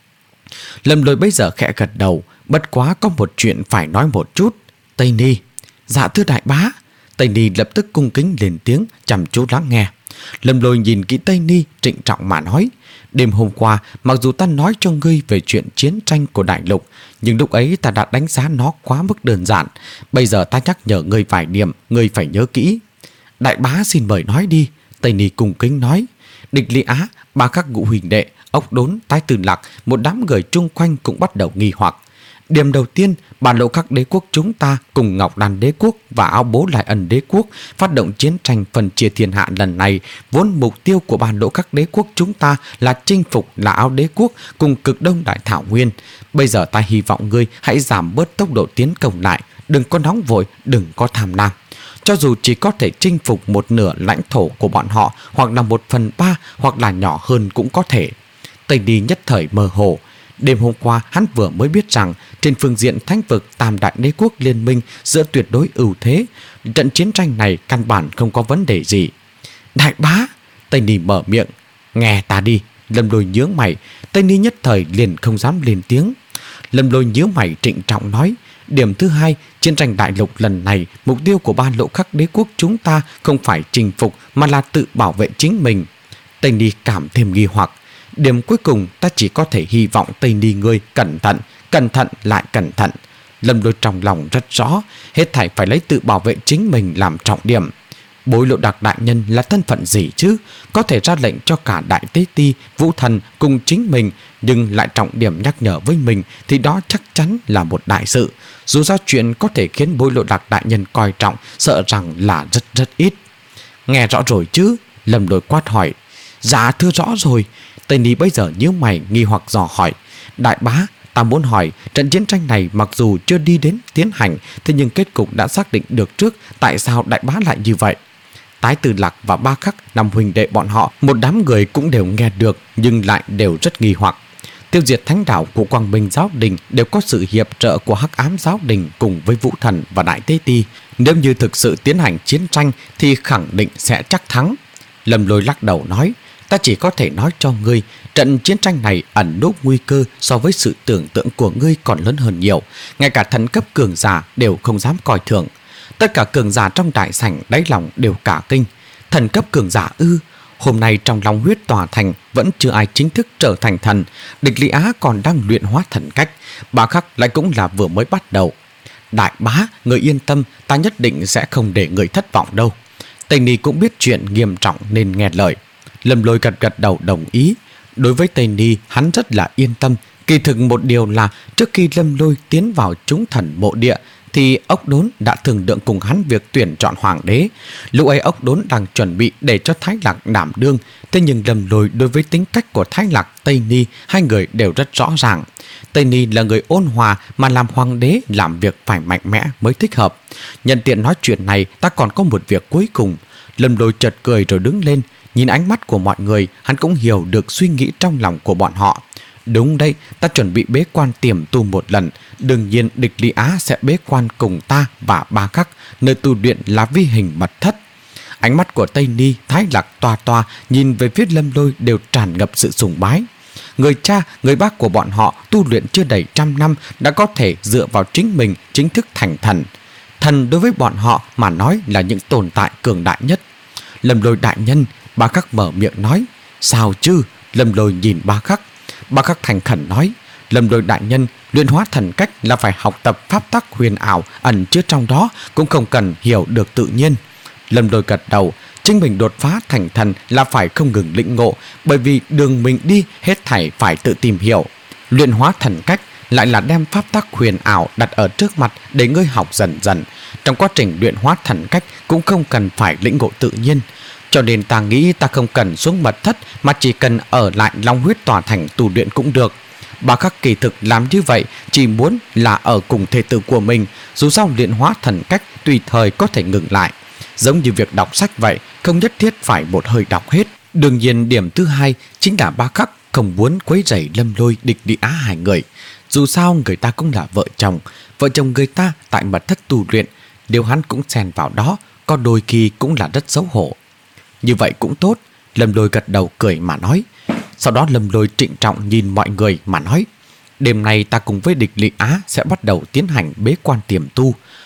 Lâm Lôi bây giờ khẽ gật đầu, bất quá có một chuyện phải nói một chút. Tây Ni. Dạ thưa đại bá. Tây Ni lập tức cung kính lên tiếng, chăm chú lắng nghe. Lâm Lôi nhìn kỹ Tây Ni, trịnh trọng mà nói: đêm hôm qua, mặc dù ta nói cho ngươi về chuyện chiến tranh của đại lục, nhưng lúc ấy ta đã đánh giá nó quá mức đơn giản. Bây giờ ta nhắc nhở ngươi vài điểm, ngươi phải nhớ kỹ. Đại bá xin mời nói đi, Tây Ni cung kính nói. Địch Lý Á, ba các ngũ huỳnh đệ, Ốc Đốn, Tái Tử Lạc, một đám người chung quanh cũng bắt đầu nghi hoặc. Điểm đầu tiên, bản lộ các đế quốc chúng ta cùng Ngọc Đan đế quốc và Áo Bố Lại Ân đế quốc phát động chiến tranh phân chia thiên hạ lần này. Vốn mục tiêu của bản lộ các đế quốc chúng ta là chinh phục là Áo đế quốc cùng cực đông đại thảo nguyên. Bây giờ ta hy vọng ngươi hãy giảm bớt tốc độ tiến công lại, đừng có nóng vội, đừng có tham lam. Cho dù chỉ có thể chinh phục một nửa lãnh thổ của bọn họ, hoặc là một phần ba, hoặc là nhỏ hơn cũng có thể. Tây Đi nhất thời mơ hồ. Đêm hôm qua hắn vừa mới biết rằng trên phương diện thánh vực tam đại đế quốc liên minh giữa tuyệt đối ưu thế, trận chiến tranh này căn bản không có vấn đề gì. Đại bá, Tây Ni mở miệng. Nghe ta đi. Lâm Lôi nhướng mày. Tây Ni nhất thời liền không dám lên tiếng. Lâm Lôi nhướng mày trịnh trọng nói: điểm thứ hai, chiến tranh đại lục lần này, mục tiêu của ba lộ khắc đế quốc chúng ta không phải chinh phục mà là tự bảo vệ chính mình. Tây Ni cảm thêm nghi hoặc. Điểm cuối cùng, ta chỉ có thể hy vọng Tây Ni ngươi cẩn thận, cẩn thận lại cẩn thận. Lâm Lôi trong lòng rất rõ, hết thảy phải lấy tự bảo vệ chính mình làm trọng điểm. Bối Lộ Đặc đại nhân là thân phận gì chứ? Có thể ra lệnh cho cả Đại Tế Ti, Vũ Thần cùng chính mình, nhưng lại trọng điểm nhắc nhở với mình thì đó chắc chắn là một đại sự. Dù sao chuyện có thể khiến Bối Lộ Đặc đại nhân coi trọng, sợ rằng là rất rất ít. Nghe rõ rồi chứ? Lâm Lôi quát hỏi. Dạ thưa rõ rồi. Tây Ni bây giờ nhíu mày nghi hoặc dò hỏi. Đại bá, ta muốn hỏi, trận chiến tranh này mặc dù chưa đi đến tiến hành, thế nhưng kết cục đã xác định được trước, tại sao đại bá lại như vậy? Tái Tử Lạc và ba khắc năm huynh đệ bọn họ, một đám người cũng đều nghe được, nhưng lại đều rất nghi hoặc. Tiêu diệt thánh đảo của Quang Minh giáo đình đều có sự hiệp trợ của Hắc Ám giáo đình cùng với Vũ Thần và Đại Tế Ti. Nếu như thực sự tiến hành chiến tranh thì khẳng định sẽ chắc thắng. Lâm Lôi lắc đầu nói: ta chỉ có thể nói cho ngươi, trận chiến tranh này ẩn núp nguy cơ so với sự tưởng tượng của ngươi còn lớn hơn nhiều. Ngay cả thần cấp cường giả đều không dám coi thường. Tất cả cường giả trong đại sảnh đáy lòng đều cả kinh. Thần cấp cường giả ư? Hôm nay trong Long Huyết tòa thành vẫn chưa ai chính thức trở thành thần. Địch Lý Á còn đang luyện hóa thần cách, bà khắc lại cũng là vừa mới bắt đầu. Đại bá, người yên tâm, ta nhất định sẽ không để người thất vọng đâu. Tây Ni cũng biết chuyện nghiêm trọng nên nghe lời. Lâm Lôi gật gật đầu đồng ý. Đối với Tây Ni, hắn rất là yên tâm. Kỳ thực một điều là trước khi Lâm Lôi tiến vào chúng thần mộ địa thì Ốc Đốn đã thương lượng cùng hắn việc tuyển chọn hoàng đế. Lúc ấy Ốc Đốn đang chuẩn bị để cho Thái Lạc đảm đương. Thế nhưng Lâm Lôi đối với tính cách của Thái Lạc, Tây Ni, hai người đều rất rõ ràng. Tây Ni là người ôn hòa, mà làm hoàng đế làm việc phải mạnh mẽ mới thích hợp. Nhân tiện nói chuyện này, ta còn có một việc cuối cùng. Lâm Lôi chợt cười rồi đứng lên. Nhìn ánh mắt của mọi người, hắn cũng hiểu được suy nghĩ trong lòng của bọn họ. Đúng đây, ta chuẩn bị bế quan tiềm tu một lần. Đương nhiên Địch Lý Á sẽ bế quan cùng ta và ba khắc, nơi tu luyện là vi hình mật thất. Ánh mắt của Tây Ni, Thái Lạc toa toa nhìn về phía Lâm Lôi đều tràn ngập sự sùng bái. Người cha, người bác của bọn họ tu luyện chưa đầy trăm năm đã có thể dựa vào chính mình chính thức thành thần. Thần đối với bọn họ mà nói là những tồn tại cường đại nhất. Lâm Lôi đại nhân, Ba khắc mở miệng nói. Sao chứ? Lâm Lôi nhìn Ba khắc. Ba khắc thành khẩn nói. Lâm Lôi đại nhân, luyện hóa thần cách là phải học tập pháp tắc huyền ảo ẩn chứa trong đó, cũng không cần hiểu được tự nhiên. Lâm Lôi gật đầu. Chính mình đột phá thành thần là phải không ngừng lĩnh ngộ, bởi vì đường mình đi hết thảy phải tự tìm hiểu. Luyện hóa thần cách lại là đem pháp tắc huyền ảo đặt ở trước mặt để ngươi học dần dần. Trong quá trình luyện hóa thần cách cũng không cần phải lĩnh ngộ tự nhiên. Cho nên ta nghĩ ta không cần xuống mật thất, mà chỉ cần ở lại Long Huyết tòa thành tu luyện cũng được. Bà khắc kỳ thực làm như vậy chỉ muốn là ở cùng thể tử của mình. Dù sao luyện hóa thần cách tùy thời có thể ngừng lại, giống như việc đọc sách vậy, không nhất thiết phải một hơi đọc hết. Đương nhiên điểm thứ hai chính là Ba khắc không muốn quấy rầy Lâm Lôi, Địch Lý Á hai người. Dù sao người ta cũng là vợ chồng, vợ chồng người ta tại mật thất tu luyện, điều hắn cũng xen vào đó, có đôi khi cũng là rất xấu hổ. Như vậy cũng tốt. Lâm Lôi gật đầu cười mà nói. Sau đó Lâm Lôi trịnh trọng nhìn mọi người mà nói. Đêm nay ta cùng với Địch Lý Á sẽ bắt đầu tiến hành bế quan tiềm tu.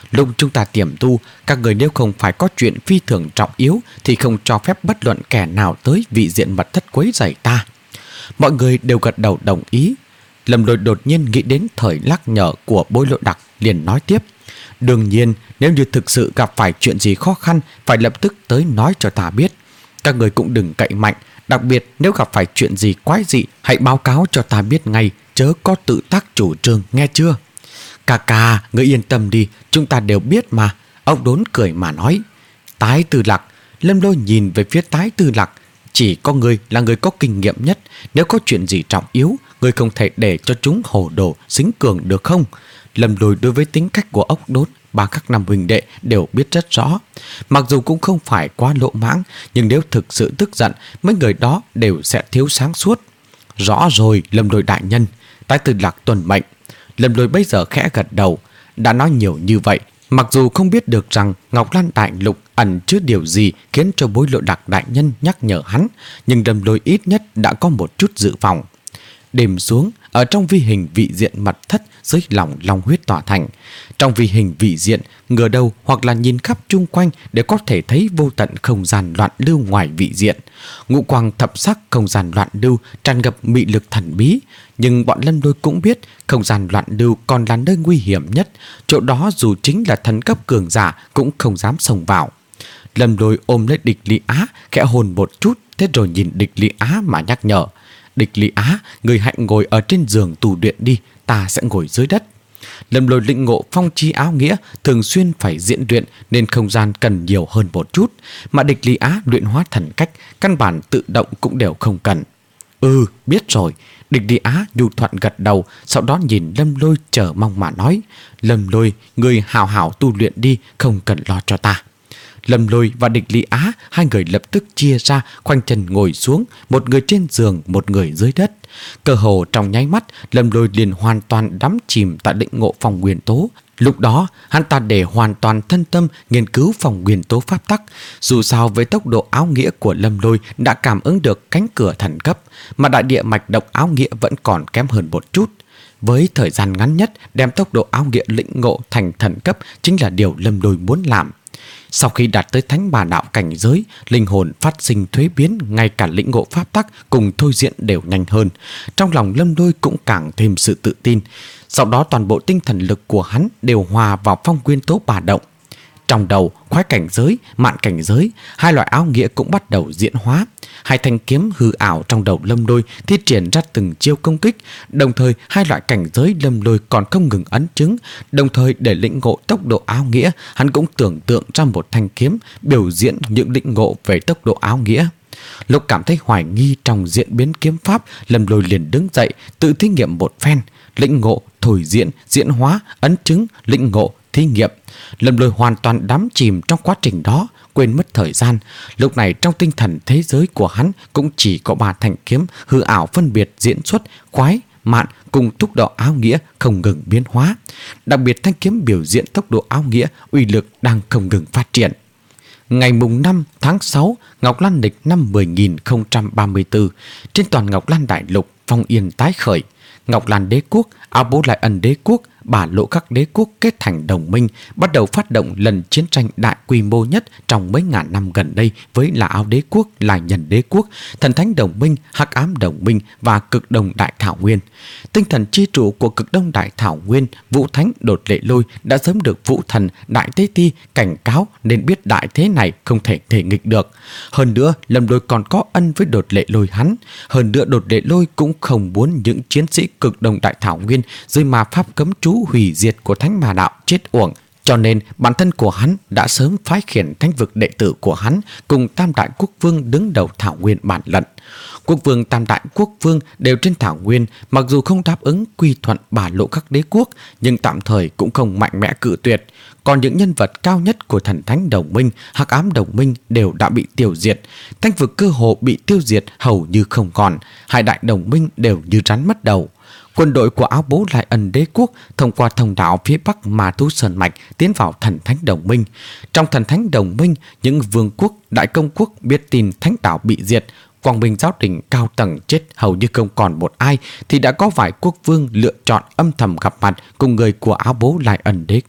Lúc chúng ta tiềm tu, các người nếu không phải có chuyện phi thường trọng yếu thì không cho phép bất luận kẻ nào tới vị diện mật thất quấy rầy ta. Mọi người đều gật đầu đồng ý. Lâm Lôi đột nhiên nghĩ đến thời nhắc nhở của Bối Lộ Đặc, liền nói tiếp: đương nhiên, nếu như thực sự gặp phải chuyện gì khó khăn, phải lập tức tới nói cho ta biết. Các người cũng đừng cậy mạnh, đặc biệt nếu gặp phải chuyện gì quái dị, hãy báo cáo cho ta biết ngay, chớ có tự tác chủ trương, nghe chưa? Cà cà, ngươi yên tâm đi, chúng ta đều biết mà. Ông Đốn cười mà nói. Tái Tư Lạc. Lâm Lôi nhìn về phía Tái Tư Lạc. Chỉ có ngươi là người có kinh nghiệm nhất. Nếu có chuyện gì trọng yếu, ngươi không thể để cho chúng hồ đồ xính cường được không? Lâm Lôi đối với tính cách của Ốc Đốn, ba các năm huynh đệ đều biết rất rõ. Mặc dù cũng không phải quá lỗ mãng, nhưng nếu thực sự tức giận, mấy người đó đều sẽ thiếu sáng suốt. Rõ rồi, Lâm Lôi đại nhân. Tái Tư Lạc tuân mệnh. Lâm Lôi bây giờ khẽ gật đầu. Đã nói nhiều như vậy, mặc dù không biết được rằng Ngọc Lan Đại Lục ẩn chứa điều gì khiến cho Bối Lộ Đặc đại nhân nhắc nhở hắn, nhưng Lâm Lôi ít nhất đã có một chút dự phòng. Đêm xuống, ở trong vi hình vị diện mật thất dưới lòng long huyết tỏa thành. Trong vi hình vị diện, ngửa đầu hoặc là nhìn khắp chung quanh để có thể thấy vô tận không gian loạn lưu ngoài vị diện. Ngũ quang thập sắc không gian loạn lưu tràn ngập mị lực thần bí. Nhưng bọn Lâm Lôi cũng biết không gian loạn lưu còn là nơi nguy hiểm nhất. Chỗ đó dù chính là thần cấp cường giả cũng không dám xông vào. Lâm Lôi ôm lấy Địch Lý Á, khẽ hôn một chút, thế rồi nhìn Địch Lý Á mà nhắc nhở. Địch Lý Á, người hãy ngồi ở trên giường tù luyện đi, ta sẽ ngồi dưới đất. Lâm Lôi lĩnh ngộ phong chi áo nghĩa, thường xuyên phải diễn luyện nên không gian cần nhiều hơn một chút, mà Địch Lý Á luyện hóa thần cách, căn bản tự động cũng đều không cần. Ừ, biết rồi. Địch Lý Á nhu thuận gật đầu, sau đó nhìn Lâm Lôi chờ mong mà nói. Lâm Lôi, người hào hào tu luyện đi, không cần lo cho ta. Lâm Lôi và Địch Lý Á, hai người lập tức chia ra, khoanh chân ngồi xuống, một người trên giường, một người dưới đất. Cơ hồ trong nháy mắt, Lâm Lôi liền hoàn toàn đắm chìm tại lĩnh ngộ phòng nguyên tố. Lúc đó, hắn ta để hoàn toàn thân tâm nghiên cứu phòng nguyên tố pháp tắc. Dù sao với tốc độ áo nghĩa của Lâm Lôi đã cảm ứng được cánh cửa thần cấp, mà đại địa mạch độc áo nghĩa vẫn còn kém hơn một chút. Với thời gian ngắn nhất, đem tốc độ áo nghĩa lĩnh ngộ thành thần cấp chính là điều Lâm Lôi muốn làm. Sau khi đạt tới thánh bà đạo cảnh giới, linh hồn phát sinh thuế biến, ngay cả lĩnh ngộ pháp tắc cùng thôi diễn đều nhanh hơn. Trong lòng Lâm Lôi cũng càng thêm sự tự tin. Sau đó toàn bộ tinh thần lực của hắn đều hòa vào phong nguyên tố bà động. Trong đầu, khoái cảnh giới, mạn cảnh giới, hai loại áo nghĩa cũng bắt đầu diễn hóa. Hai thanh kiếm hư ảo trong đầu Lâm Lôi thi triển ra từng chiêu công kích. Đồng thời, hai loại cảnh giới Lâm Lôi còn không ngừng ấn chứng. Đồng thời, để lĩnh ngộ tốc độ áo nghĩa, hắn cũng tưởng tượng ra một thanh kiếm biểu diễn những lĩnh ngộ về tốc độ áo nghĩa. Lúc cảm thấy hoài nghi trong diễn biến kiếm pháp, Lâm Lôi liền đứng dậy, tự thí nghiệm một phen. Lĩnh ngộ, thôi diễn, diễn hóa, ấn chứng, lĩnh ngộ, thí nghiệm. Lâm Lôi hoàn toàn đắm chìm trong quá trình đó, quên mất thời gian. Lúc này trong tinh thần thế giới của hắn cũng chỉ có ba thanh kiếm hư ảo phân biệt diễn xuất khoái, mạn cùng tốc độ áo nghĩa không ngừng biến hóa. Đặc biệt thanh kiếm biểu diễn tốc độ áo nghĩa uy lực đang không ngừng phát triển. Ngày mùng năm tháng sáu, Ngọc Lan lịch năm mười nghìn không trăm ba mươi tư, trên toàn Ngọc Lan Đại Lục phong yên tái khởi. Ngọc Lan Đế Quốc, Áo Bố Lại Ân Đế Quốc, Bả Lộ các đế quốc kết thành đồng minh, bắt đầu phát động lần chiến tranh đại quy mô nhất trong mấy ngàn năm gần đây với là Áo Đế Quốc, Lại Nhân Đế Quốc, Thần Thánh Đồng Minh, Hắc Ám Đồng Minh và Cực Đông Đại Thảo Nguyên. Tinh thần chi trụ của Cực Đông Đại Thảo Nguyên, Vũ Thánh Đột Lệ Lôi đã sớm được Vũ Thần Đại Tế Ti cảnh cáo nên biết đại thế này không thể thể nghịch được. Hơn nữa, Lâm Lôi còn có ân với Đột Lệ Lôi hắn. Hơn nữa, Đột Lệ Lôi cũng không muốn những chiến sĩ Cực Đông Đại Thảo Nguyên dưới ma pháp cấm trú hủy diệt của Thánh Ma Đạo chết uổng, cho nên bản thân của hắn đã sớm phái khiển thánh vực đệ tử của hắn cùng Tam Đại Quốc Vương đứng đầu Thảo Nguyên bản lận. Quốc vương Tam Đại Quốc Vương đều trên Thảo Nguyên, mặc dù không đáp ứng quy thuận Bả Lộ các đế quốc, nhưng tạm thời cũng không mạnh mẽ cự tuyệt. Còn những nhân vật cao nhất của Thần Thánh Đồng Minh, Hắc Ám Đồng Minh đều đã bị tiêu diệt. Thánh vực cơ hồ bị tiêu diệt hầu như không còn. Hai đại đồng minh đều như rắn mất đầu. Quân đội của Áo Bố Lại Ân Đế Quốc thông qua thông đạo phía bắc Ma Thú Sơn Mạch tiến vào Thần Thánh Đồng Minh. Trong Thần Thánh Đồng Minh, những vương quốc, đại công quốc biết tin thánh đạo bị diệt, Quang Minh giáo đình cao tầng chết hầu như không còn một ai, thì đã có vài quốc vương lựa chọn âm thầm gặp mặt cùng người của Áo Bố Lại Ân Đế Quốc.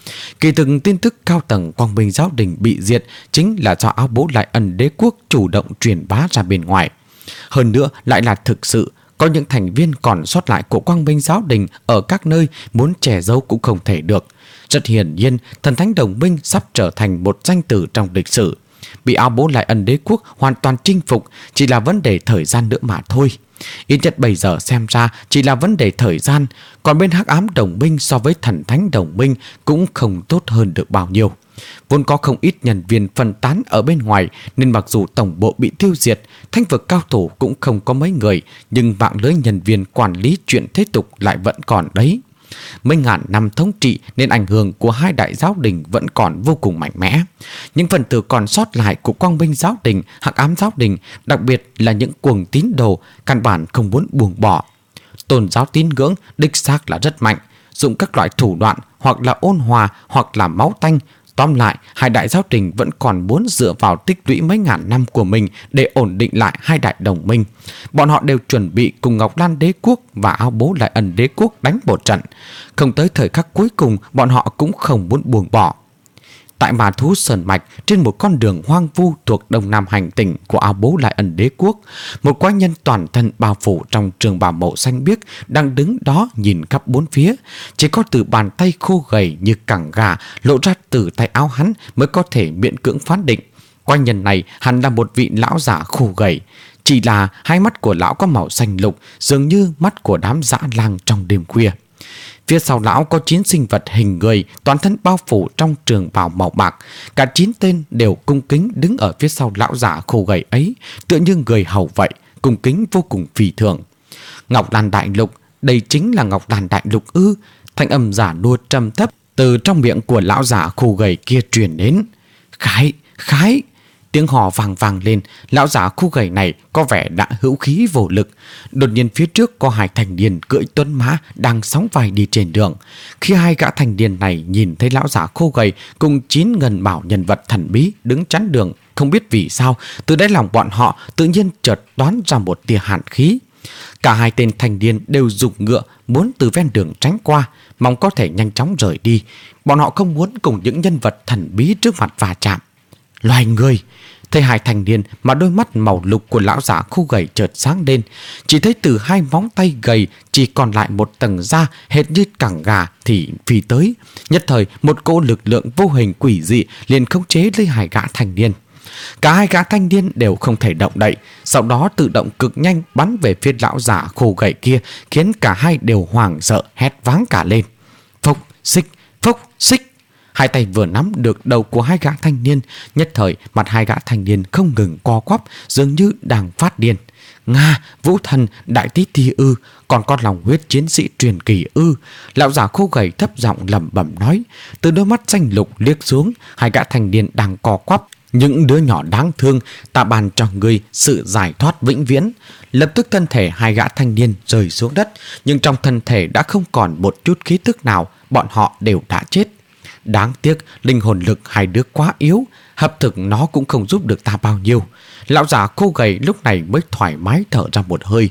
Kỳ thực tin tức cao tầng Quang Minh Giáo Đình bị diệt chính là do Áo Bố Lại Ẩn Đế Quốc chủ động truyền bá ra bên ngoài. Hơn nữa lại là thực sự có những thành viên còn sót lại của Quang Minh Giáo Đình ở các nơi muốn che giấu cũng không thể được. Rất hiển nhiên, Thần Thánh Đồng Minh sắp trở thành một danh từ trong lịch sử. Bị Áo Bố Lại Ẩn Đế Quốc hoàn toàn chinh phục chỉ là vấn đề thời gian nữa mà thôi. Ít nhất bây giờ xem ra chỉ là vấn đề thời gian. Còn bên Hắc Ám Đồng Minh so với Thần Thánh Đồng Minh cũng không tốt hơn được bao nhiêu. Vốn có không ít nhân viên phân tán ở bên ngoài, nên mặc dù tổng bộ bị tiêu diệt, Thánh vực cao thủ cũng không có mấy người, nhưng mạng lưới nhân viên quản lý chuyện thế tục lại vẫn còn đấy. Mấy ngàn năm thống trị nên ảnh hưởng của hai đại giáo đình vẫn còn vô cùng mạnh mẽ. Những phần tử còn sót lại của Quang Minh Giáo Đình, Hắc Ám Giáo Đình, đặc biệt là những cuồng tín đồ, căn bản không muốn buông bỏ. Tôn giáo tín ngưỡng đích xác là rất mạnh, dùng các loại thủ đoạn hoặc là ôn hòa hoặc là máu tanh. Tóm lại, hai đại giáo đình vẫn còn muốn dựa vào tích lũy mấy ngàn năm của mình để ổn định lại hai đại đồng minh. Bọn họ đều chuẩn bị cùng Ngọc Lan Đế Quốc và Áo Bố Lại Ẩn Đế Quốc đánh một trận. Không tới thời khắc cuối cùng, bọn họ cũng không muốn buông bỏ. Tại Ma Thú Sơn Mạch, trên một con đường hoang vu thuộc đông nam hành tinh của Áo Bố Lại Ẩn Đế Quốc, một quái nhân toàn thân bao phủ trong trường bào màu xanh biếc đang đứng đó nhìn khắp bốn phía. Chỉ có từ bàn tay khô gầy như cẳng gà lộ ra từ tay áo hắn mới có thể miễn cưỡng phán định. Quái nhân này hẳn là một vị lão giả khô gầy. Chỉ là hai mắt của lão có màu xanh lục, dường như mắt của đám dã lang trong đêm khuya. Phía sau lão có chín sinh vật hình người, toàn thân bao phủ trong trường bào màu bạc. Cả chín tên đều cung kính đứng ở phía sau lão giả khô gầy ấy, tựa như người hầu vậy, cung kính vô cùng phi thường. Ngọc Lan Đại Lục, đây chính là Ngọc Lan Đại Lục ư? Thanh âm giả nua trầm thấp từ trong miệng của lão giả khô gầy kia truyền đến. Khái, khái! Tiếng hò vang vang lên. Lão giả khô gầy này có vẻ đã hữu khí vô lực. Đột nhiên phía trước có hai thanh niên cưỡi tuấn mã đang sóng vai đi trên đường. Khi hai gã thanh niên này nhìn thấy lão giả khô gầy cùng chín ngân bảo nhân vật thần bí đứng chắn đường, không biết vì sao từ đáy lòng bọn họ tự nhiên chợt đoán ra một tia hàn khí. Cả hai tên thanh niên đều giục ngựa muốn từ ven đường tránh qua, mong có thể nhanh chóng rời đi. Bọn họ không muốn cùng những nhân vật thần bí trước mặt va chạm. Loài người! Thấy hai thanh niên mà đôi mắt màu lục của lão giả khô gầy chợt sáng lên. Chỉ thấy từ hai móng tay gầy chỉ còn lại một tầng da hệt như cẳng gà thì phi tới. Nhất thời một cỗ lực lượng vô hình quỷ dị liền khống chế lấy hai gã thanh niên. Cả hai gã thanh niên đều không thể động đậy, sau đó tự động cực nhanh bắn về phía lão giả khô gầy kia, khiến cả hai đều hoảng sợ hét váng cả lên. Phốc xích, phốc xích. Hai tay vừa nắm được đầu của hai gã thanh niên, nhất thời mặt hai gã thanh niên không ngừng co quắp, dường như đang phát điên. Nga, Vũ Thần, Đại Tí Ti ư, còn có lòng huyết chiến sĩ truyền kỳ ư? Lão giả khô gầy thấp giọng lẩm bẩm nói. Từ đôi mắt xanh lục liếc xuống, hai gã thanh niên đang co quắp. Những đứa nhỏ đáng thương, ta ban cho ngươi sự giải thoát vĩnh viễn. Lập tức thân thể hai gã thanh niên rơi xuống đất, nhưng trong thân thể đã không còn một chút khí tức nào, bọn họ đều đã chết. Đáng tiếc linh hồn lực hai đứa quá yếu, hấp thực nó cũng không giúp được ta bao nhiêu. Lão già khô gầy lúc này mới thoải mái thở ra một hơi.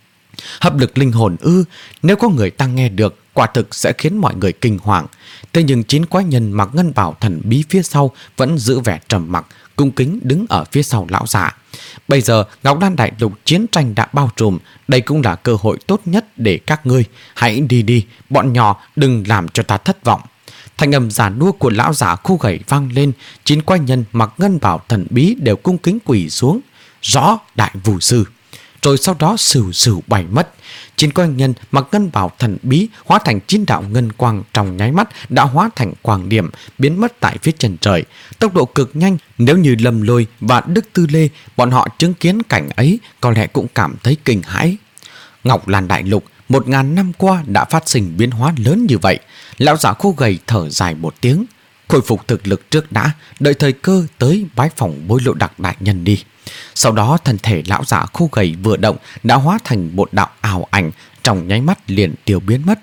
Hấp lực linh hồn ư? Nếu có người ta nghe được, quả thực sẽ khiến mọi người kinh hoàng. Thế nhưng chín quái nhân mặc ngân bào thần bí phía sau vẫn giữ vẻ trầm mặc, cung kính đứng ở phía sau lão già. Bây giờ Ngọc Lan Đại Lục chiến tranh đã bao trùm, đây cũng là cơ hội tốt nhất để các ngươi hãy đi đi, bọn nhỏ đừng làm cho ta thất vọng. Thanh âm giả nua của lão giả khô gầy vang lên, chín quái nhân mặc ngân bào thần bí đều cung kính quỳ xuống. Rõ đại vù sư. Rồi sau đó sửu sửu bay mất. Chín quái nhân mặc ngân bào thần bí hóa thành chín đạo ngân quang, trong nháy mắt đã hóa thành quang điểm, biến mất tại phía chân trời. Tốc độ cực nhanh, nếu như Lâm Lôi và Đức Tư Lê bọn họ chứng kiến cảnh ấy có lẽ cũng cảm thấy kinh hãi. Ngọc Lan Đại Lục một ngàn năm qua đã phát sinh biến hóa lớn như vậy. Lão giả khô gầy thở dài một tiếng. Khôi phục thực lực trước đã, đợi thời cơ tới bái phỏng Bối Lộ Đặc đại nhân đi. Sau đó thân thể lão giả khô gầy vừa động đã hóa thành một đạo ảo ảnh, trong nháy mắt liền tiêu biến mất.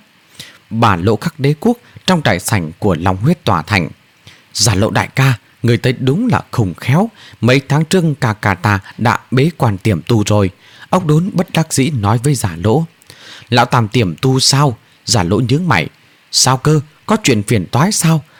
Bà Lộ Khắc Đế Quốc trong trại sảnh của Long Huyết Tòa Thành. Giả Lộ đại ca, người tới đúng là khủng khéo. Mấy tháng trước ca ca ta đã bế quan tiềm tu rồi. Ốc Đốn bất đắc dĩ nói với Giả Lỗ. Lão Tam tiềm tu sao? Giả Lỗ nhướng mày. Sao cơ? Có chuyện phiền toái sao?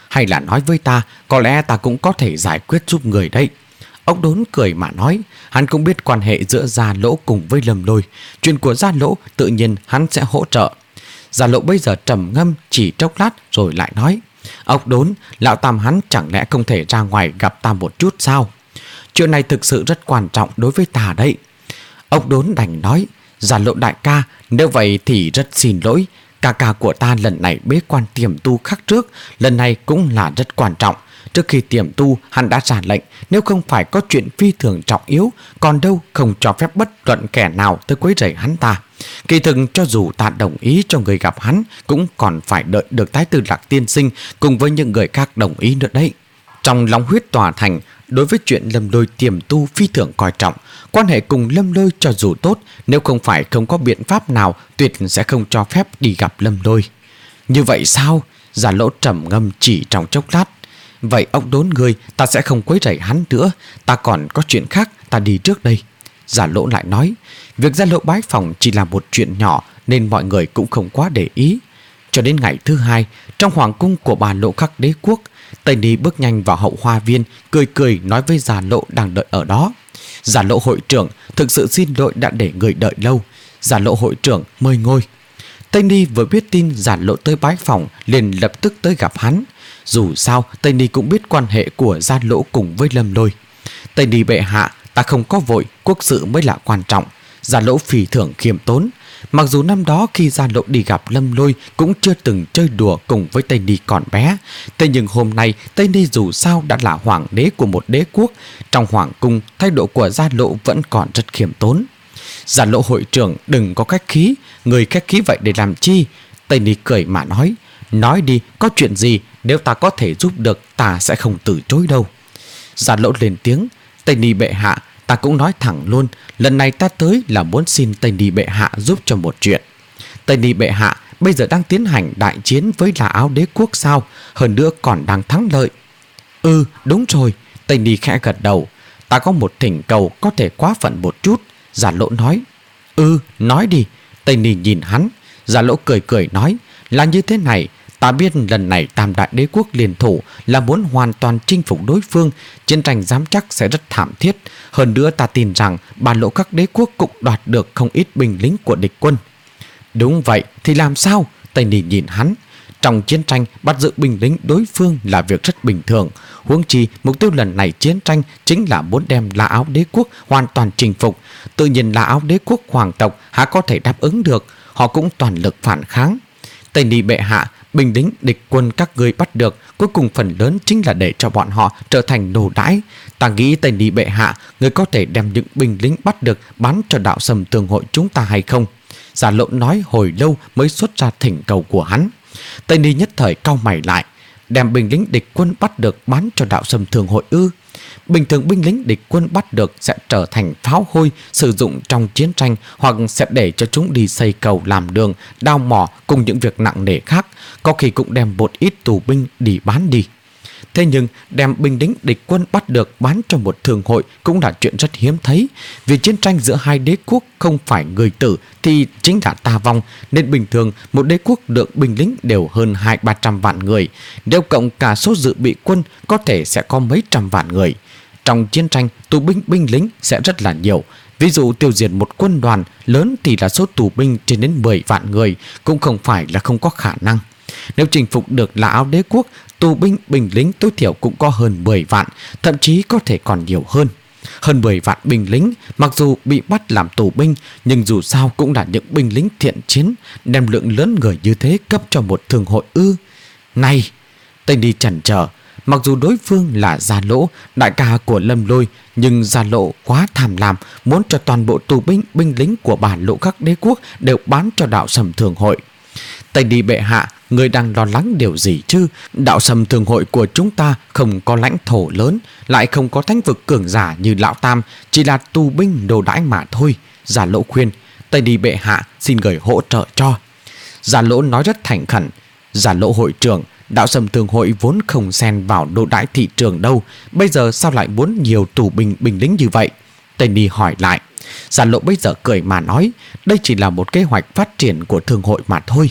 Hay là nói với ta, có lẽ ta cũng có thể giải quyết giúp người đấy. Ốc Đốn cười mà nói. Hắn cũng biết quan hệ giữa Gia Lỗ cùng với Lâm Lôi. Chuyện của Gia Lỗ tự nhiên hắn sẽ hỗ trợ. Gia Lỗ bây giờ trầm ngâm chỉ chốc lát rồi lại nói: Ốc Đốn, lão Tam hắn chẳng lẽ không thể ra ngoài gặp ta một chút sao? Chuyện này thực sự rất quan trọng đối với ta đấy. Ốc Đốn đành nói: Gia Lỗ đại ca, nếu vậy thì rất xin lỗi. Ca ca của ta lần này bế quan tiềm tu khác trước, lần này cũng là rất quan trọng. Trước khi tiềm tu, hắn đã ra lệnh nếu không phải có chuyện phi thường trọng yếu, còn đâu không cho phép bất luận kẻ nào tới quấy rầy hắn ta. Kỳ thực cho dù ta đồng ý cho người gặp hắn, cũng còn phải đợi được Thái tử Lạc tiên sinh cùng với những người khác đồng ý nữa đấy. Trong lòng huyết tòa thành, đối với chuyện Lâm Lôi tiềm tu phi thường coi trọng. Quan hệ cùng Lâm Lôi cho dù tốt, nếu không phải không có biện pháp nào, tuyệt sẽ không cho phép đi gặp Lâm Lôi. Như vậy sao? Gia Lỗ trầm ngâm chỉ trong chốc lát. Vậy Ốc Đốn người, ta sẽ không quấy rầy hắn nữa. Ta còn có chuyện khác, ta đi trước đây. Gia Lỗ lại nói. Việc Gia Lỗ bái phỏng chỉ là một chuyện nhỏ, nên mọi người cũng không quá để ý. Cho đến ngày thứ hai, trong hoàng cung của bà Lỗ Khắc đế quốc, Tây Ni bước nhanh vào hậu hoa viên, cười cười nói với Gia Lỗ đang đợi ở đó: Gia Lỗ hội trưởng, thực sự xin lỗi đã để người đợi lâu. Gia Lỗ hội trưởng mời ngồi. Tây Ni vừa biết tin Gia Lỗ tới bái phỏng, liền lập tức tới gặp hắn. Dù sao, Tây Ni cũng biết quan hệ của Gia Lỗ cùng với Lâm Lôi. Tây Ni bệ hạ, ta không có vội, quốc sự mới là quan trọng. Gia Lỗ phi thường khiêm tốn. Mặc dù năm đó khi Gia Lỗ đi gặp Lâm Lôi cũng chưa từng chơi đùa cùng với Tây Ni còn bé, thế nhưng hôm nay Tây Ni dù sao đã là hoàng đế của một đế quốc. Trong hoàng cung, thái độ của Gia Lỗ vẫn còn rất khiêm tốn. Gia Lỗ hội trưởng đừng có khách khí, người khách khí vậy để làm chi? Tây Ni cười mà nói: Nói đi, có chuyện gì, nếu ta có thể giúp được, ta sẽ không từ chối đâu. Gia Lỗ lên tiếng: Tây Ni bệ hạ, ta cũng nói thẳng luôn, lần này ta tới là muốn xin Tây Ni bệ hạ giúp cho một chuyện. Tây Ni bệ hạ bây giờ đang tiến hành đại chiến với La Áo đế quốc sao? Hơn nữa còn đang thắng lợi. Ừ, đúng rồi. Tây Ni khẽ gật đầu. Ta có một thỉnh cầu có thể quá phận một chút. Gia Lỗ nói. Ừ, nói đi. Tây Ni nhìn hắn. Gia Lỗ cười cười nói: Là như thế này, ta biết lần này Tam đại đế quốc liên thủ là muốn hoàn toàn chinh phục đối phương, chiến tranh dám chắc sẽ rất thảm thiết. Hơn nữa ta tin rằng Bà Lỗ các đế quốc cũng đoạt được không ít binh lính của địch quân. Đúng vậy, thì làm sao? Tây Ni nhìn hắn. Trong chiến tranh, bắt giữ binh lính đối phương là việc rất bình thường. Huống chi mục tiêu lần này chiến tranh chính là muốn đem La Áo đế quốc hoàn toàn chinh phục. Tự nhiên La Áo đế quốc hoàng tộc há có thể đáp ứng được, họ cũng toàn lực phản kháng. Tây Ni bệ hạ, binh lính địch quân các ngươi bắt được, cuối cùng phần lớn chính là để cho bọn họ trở thành nô đãi. Ta nghĩ Tây Ni bệ hạ, ngươi có thể đem những binh lính bắt được bán cho đạo Sầm Thương hội chúng ta hay không? Gia Lỗ nói hồi lâu mới xuất ra thỉnh cầu của hắn. Tây Ni nhất thời cau mày lại. Đem binh lính địch quân bắt được bán cho đạo Sầm Thương hội ư? Bình thường binh lính địch quân bắt được sẽ trở thành pháo hôi sử dụng trong chiến tranh, hoặc sẽ để cho chúng đi xây cầu làm đường, đào mỏ cùng những việc nặng nề khác. Có khi cũng đem một ít tù binh đi bán đi. Thế nhưng đem binh lính địch quân bắt được bán cho một thương hội cũng là chuyện rất hiếm thấy. Vì chiến tranh giữa hai đế quốc không phải người tử thì chính là ta vong, nên bình thường một đế quốc lượng binh lính đều hơn hai ba trăm vạn người. Nếu cộng cả số dự bị quân, có thể sẽ có mấy trăm vạn người. Trong chiến tranh, tù binh binh lính sẽ rất là nhiều. Ví dụ tiêu diệt một quân đoàn lớn thì là số tù binh trên đến mười vạn người, cũng không phải là không có khả năng. Nếu chinh phục được La Áo đế quốc, tù binh binh lính tối thiểu cũng có hơn mười vạn, thậm chí có thể còn nhiều hơn. Hơn mười vạn binh lính, mặc dù bị bắt làm tù binh, nhưng dù sao cũng là những binh lính thiện chiến. Đem lượng lớn người như thế cấp cho một thương hội ư? Này! Tây Ni chần chờ. Mặc dù đối phương là Gia Lỗ, đại ca của Lâm Lôi, nhưng Gia Lỗ quá tham lam, muốn cho toàn bộ tù binh binh lính của Bà Lỗ các đế quốc đều bán cho đạo Sầm Thương hội. Tây Ni bệ hạ, người đang lo lắng điều gì chứ? Đạo Sầm Thương hội của chúng ta không có lãnh thổ lớn, lại không có thánh vực cường giả như Lão Tam, chỉ là tù binh đồ đãi mà thôi. Gia Lỗ khuyên. Tây Ni bệ hạ, xin người hỗ trợ cho. Gia Lỗ nói rất thành khẩn. Gia Lỗ hội trưởng, đạo Sầm Thương hội vốn không xen vào đồ đãi thị trường đâu, bây giờ sao lại muốn nhiều tù binh binh lính như vậy? Tây Ni hỏi lại. Gia Lỗ bây giờ cười mà nói, đây chỉ là một kế hoạch phát triển của thương hội mà thôi.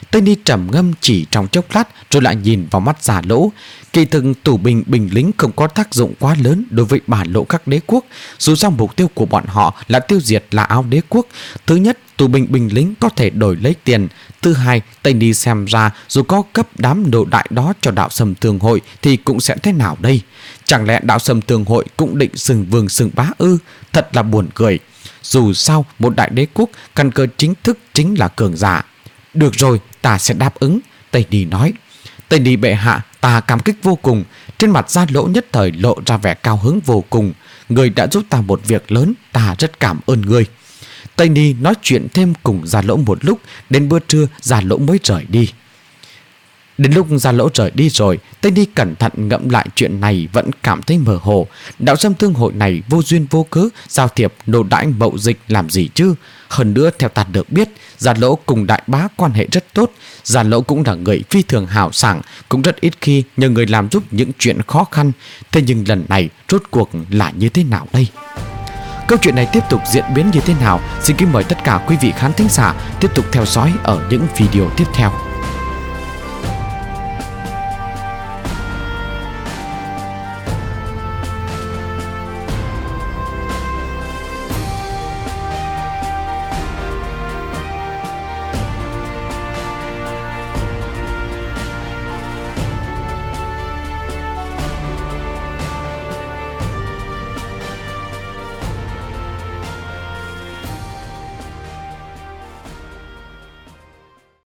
Tây Ni trầm ngâm chỉ trong chốc lát rồi lại nhìn vào mắt Già Lỗ. Kỳ thực tù binh binh lính không có tác dụng quá lớn đối với bản lỗ các đế quốc. Dù sao mục tiêu của bọn họ là tiêu diệt La Áo đế quốc. Thứ nhất, tù binh binh lính có thể đổi lấy tiền. Thứ hai, Tây Ni xem ra dù có cấp đám nô đại đó cho đạo Sầm Thường Hội thì cũng sẽ thế nào đây? Chẳng lẽ đạo Sầm Thường Hội cũng định sừng vương sừng bá ư? Thật là buồn cười. Dù sao một đại đế quốc căn cơ chính thức chính là cường giả. Được rồi, ta sẽ đáp ứng, Tây Ni nói. Tây Ni bệ hạ, ta cảm kích vô cùng. Trên mặt Gia Lỗ nhất thời lộ ra vẻ cao hứng vô cùng. Người đã giúp ta một việc lớn, ta rất cảm ơn người. Tây Ni nói chuyện thêm cùng Gia Lỗ một lúc. Đến bữa trưa Gia Lỗ mới rời đi. Đến lúc Gia Lỗ rời đi rồi, Tây Ni cẩn thận ngẫm lại chuyện này vẫn cảm thấy mơ hồ. Đạo Sâm Thương Hội này vô duyên vô cớ giao thiệp nô đãi mậu dịch làm gì chứ? Hơn nữa theo ta được biết, Gia Lỗ cùng đại bá quan hệ rất tốt. Gia Lỗ cũng là người phi thường hào sảng, cũng rất ít khi nhờ người làm giúp những chuyện khó khăn. Thế nhưng lần này rốt cuộc là như thế nào đây? Câu chuyện này tiếp tục diễn biến như thế nào? Xin kính mời tất cả quý vị khán thính giả tiếp tục theo dõi ở những video tiếp theo.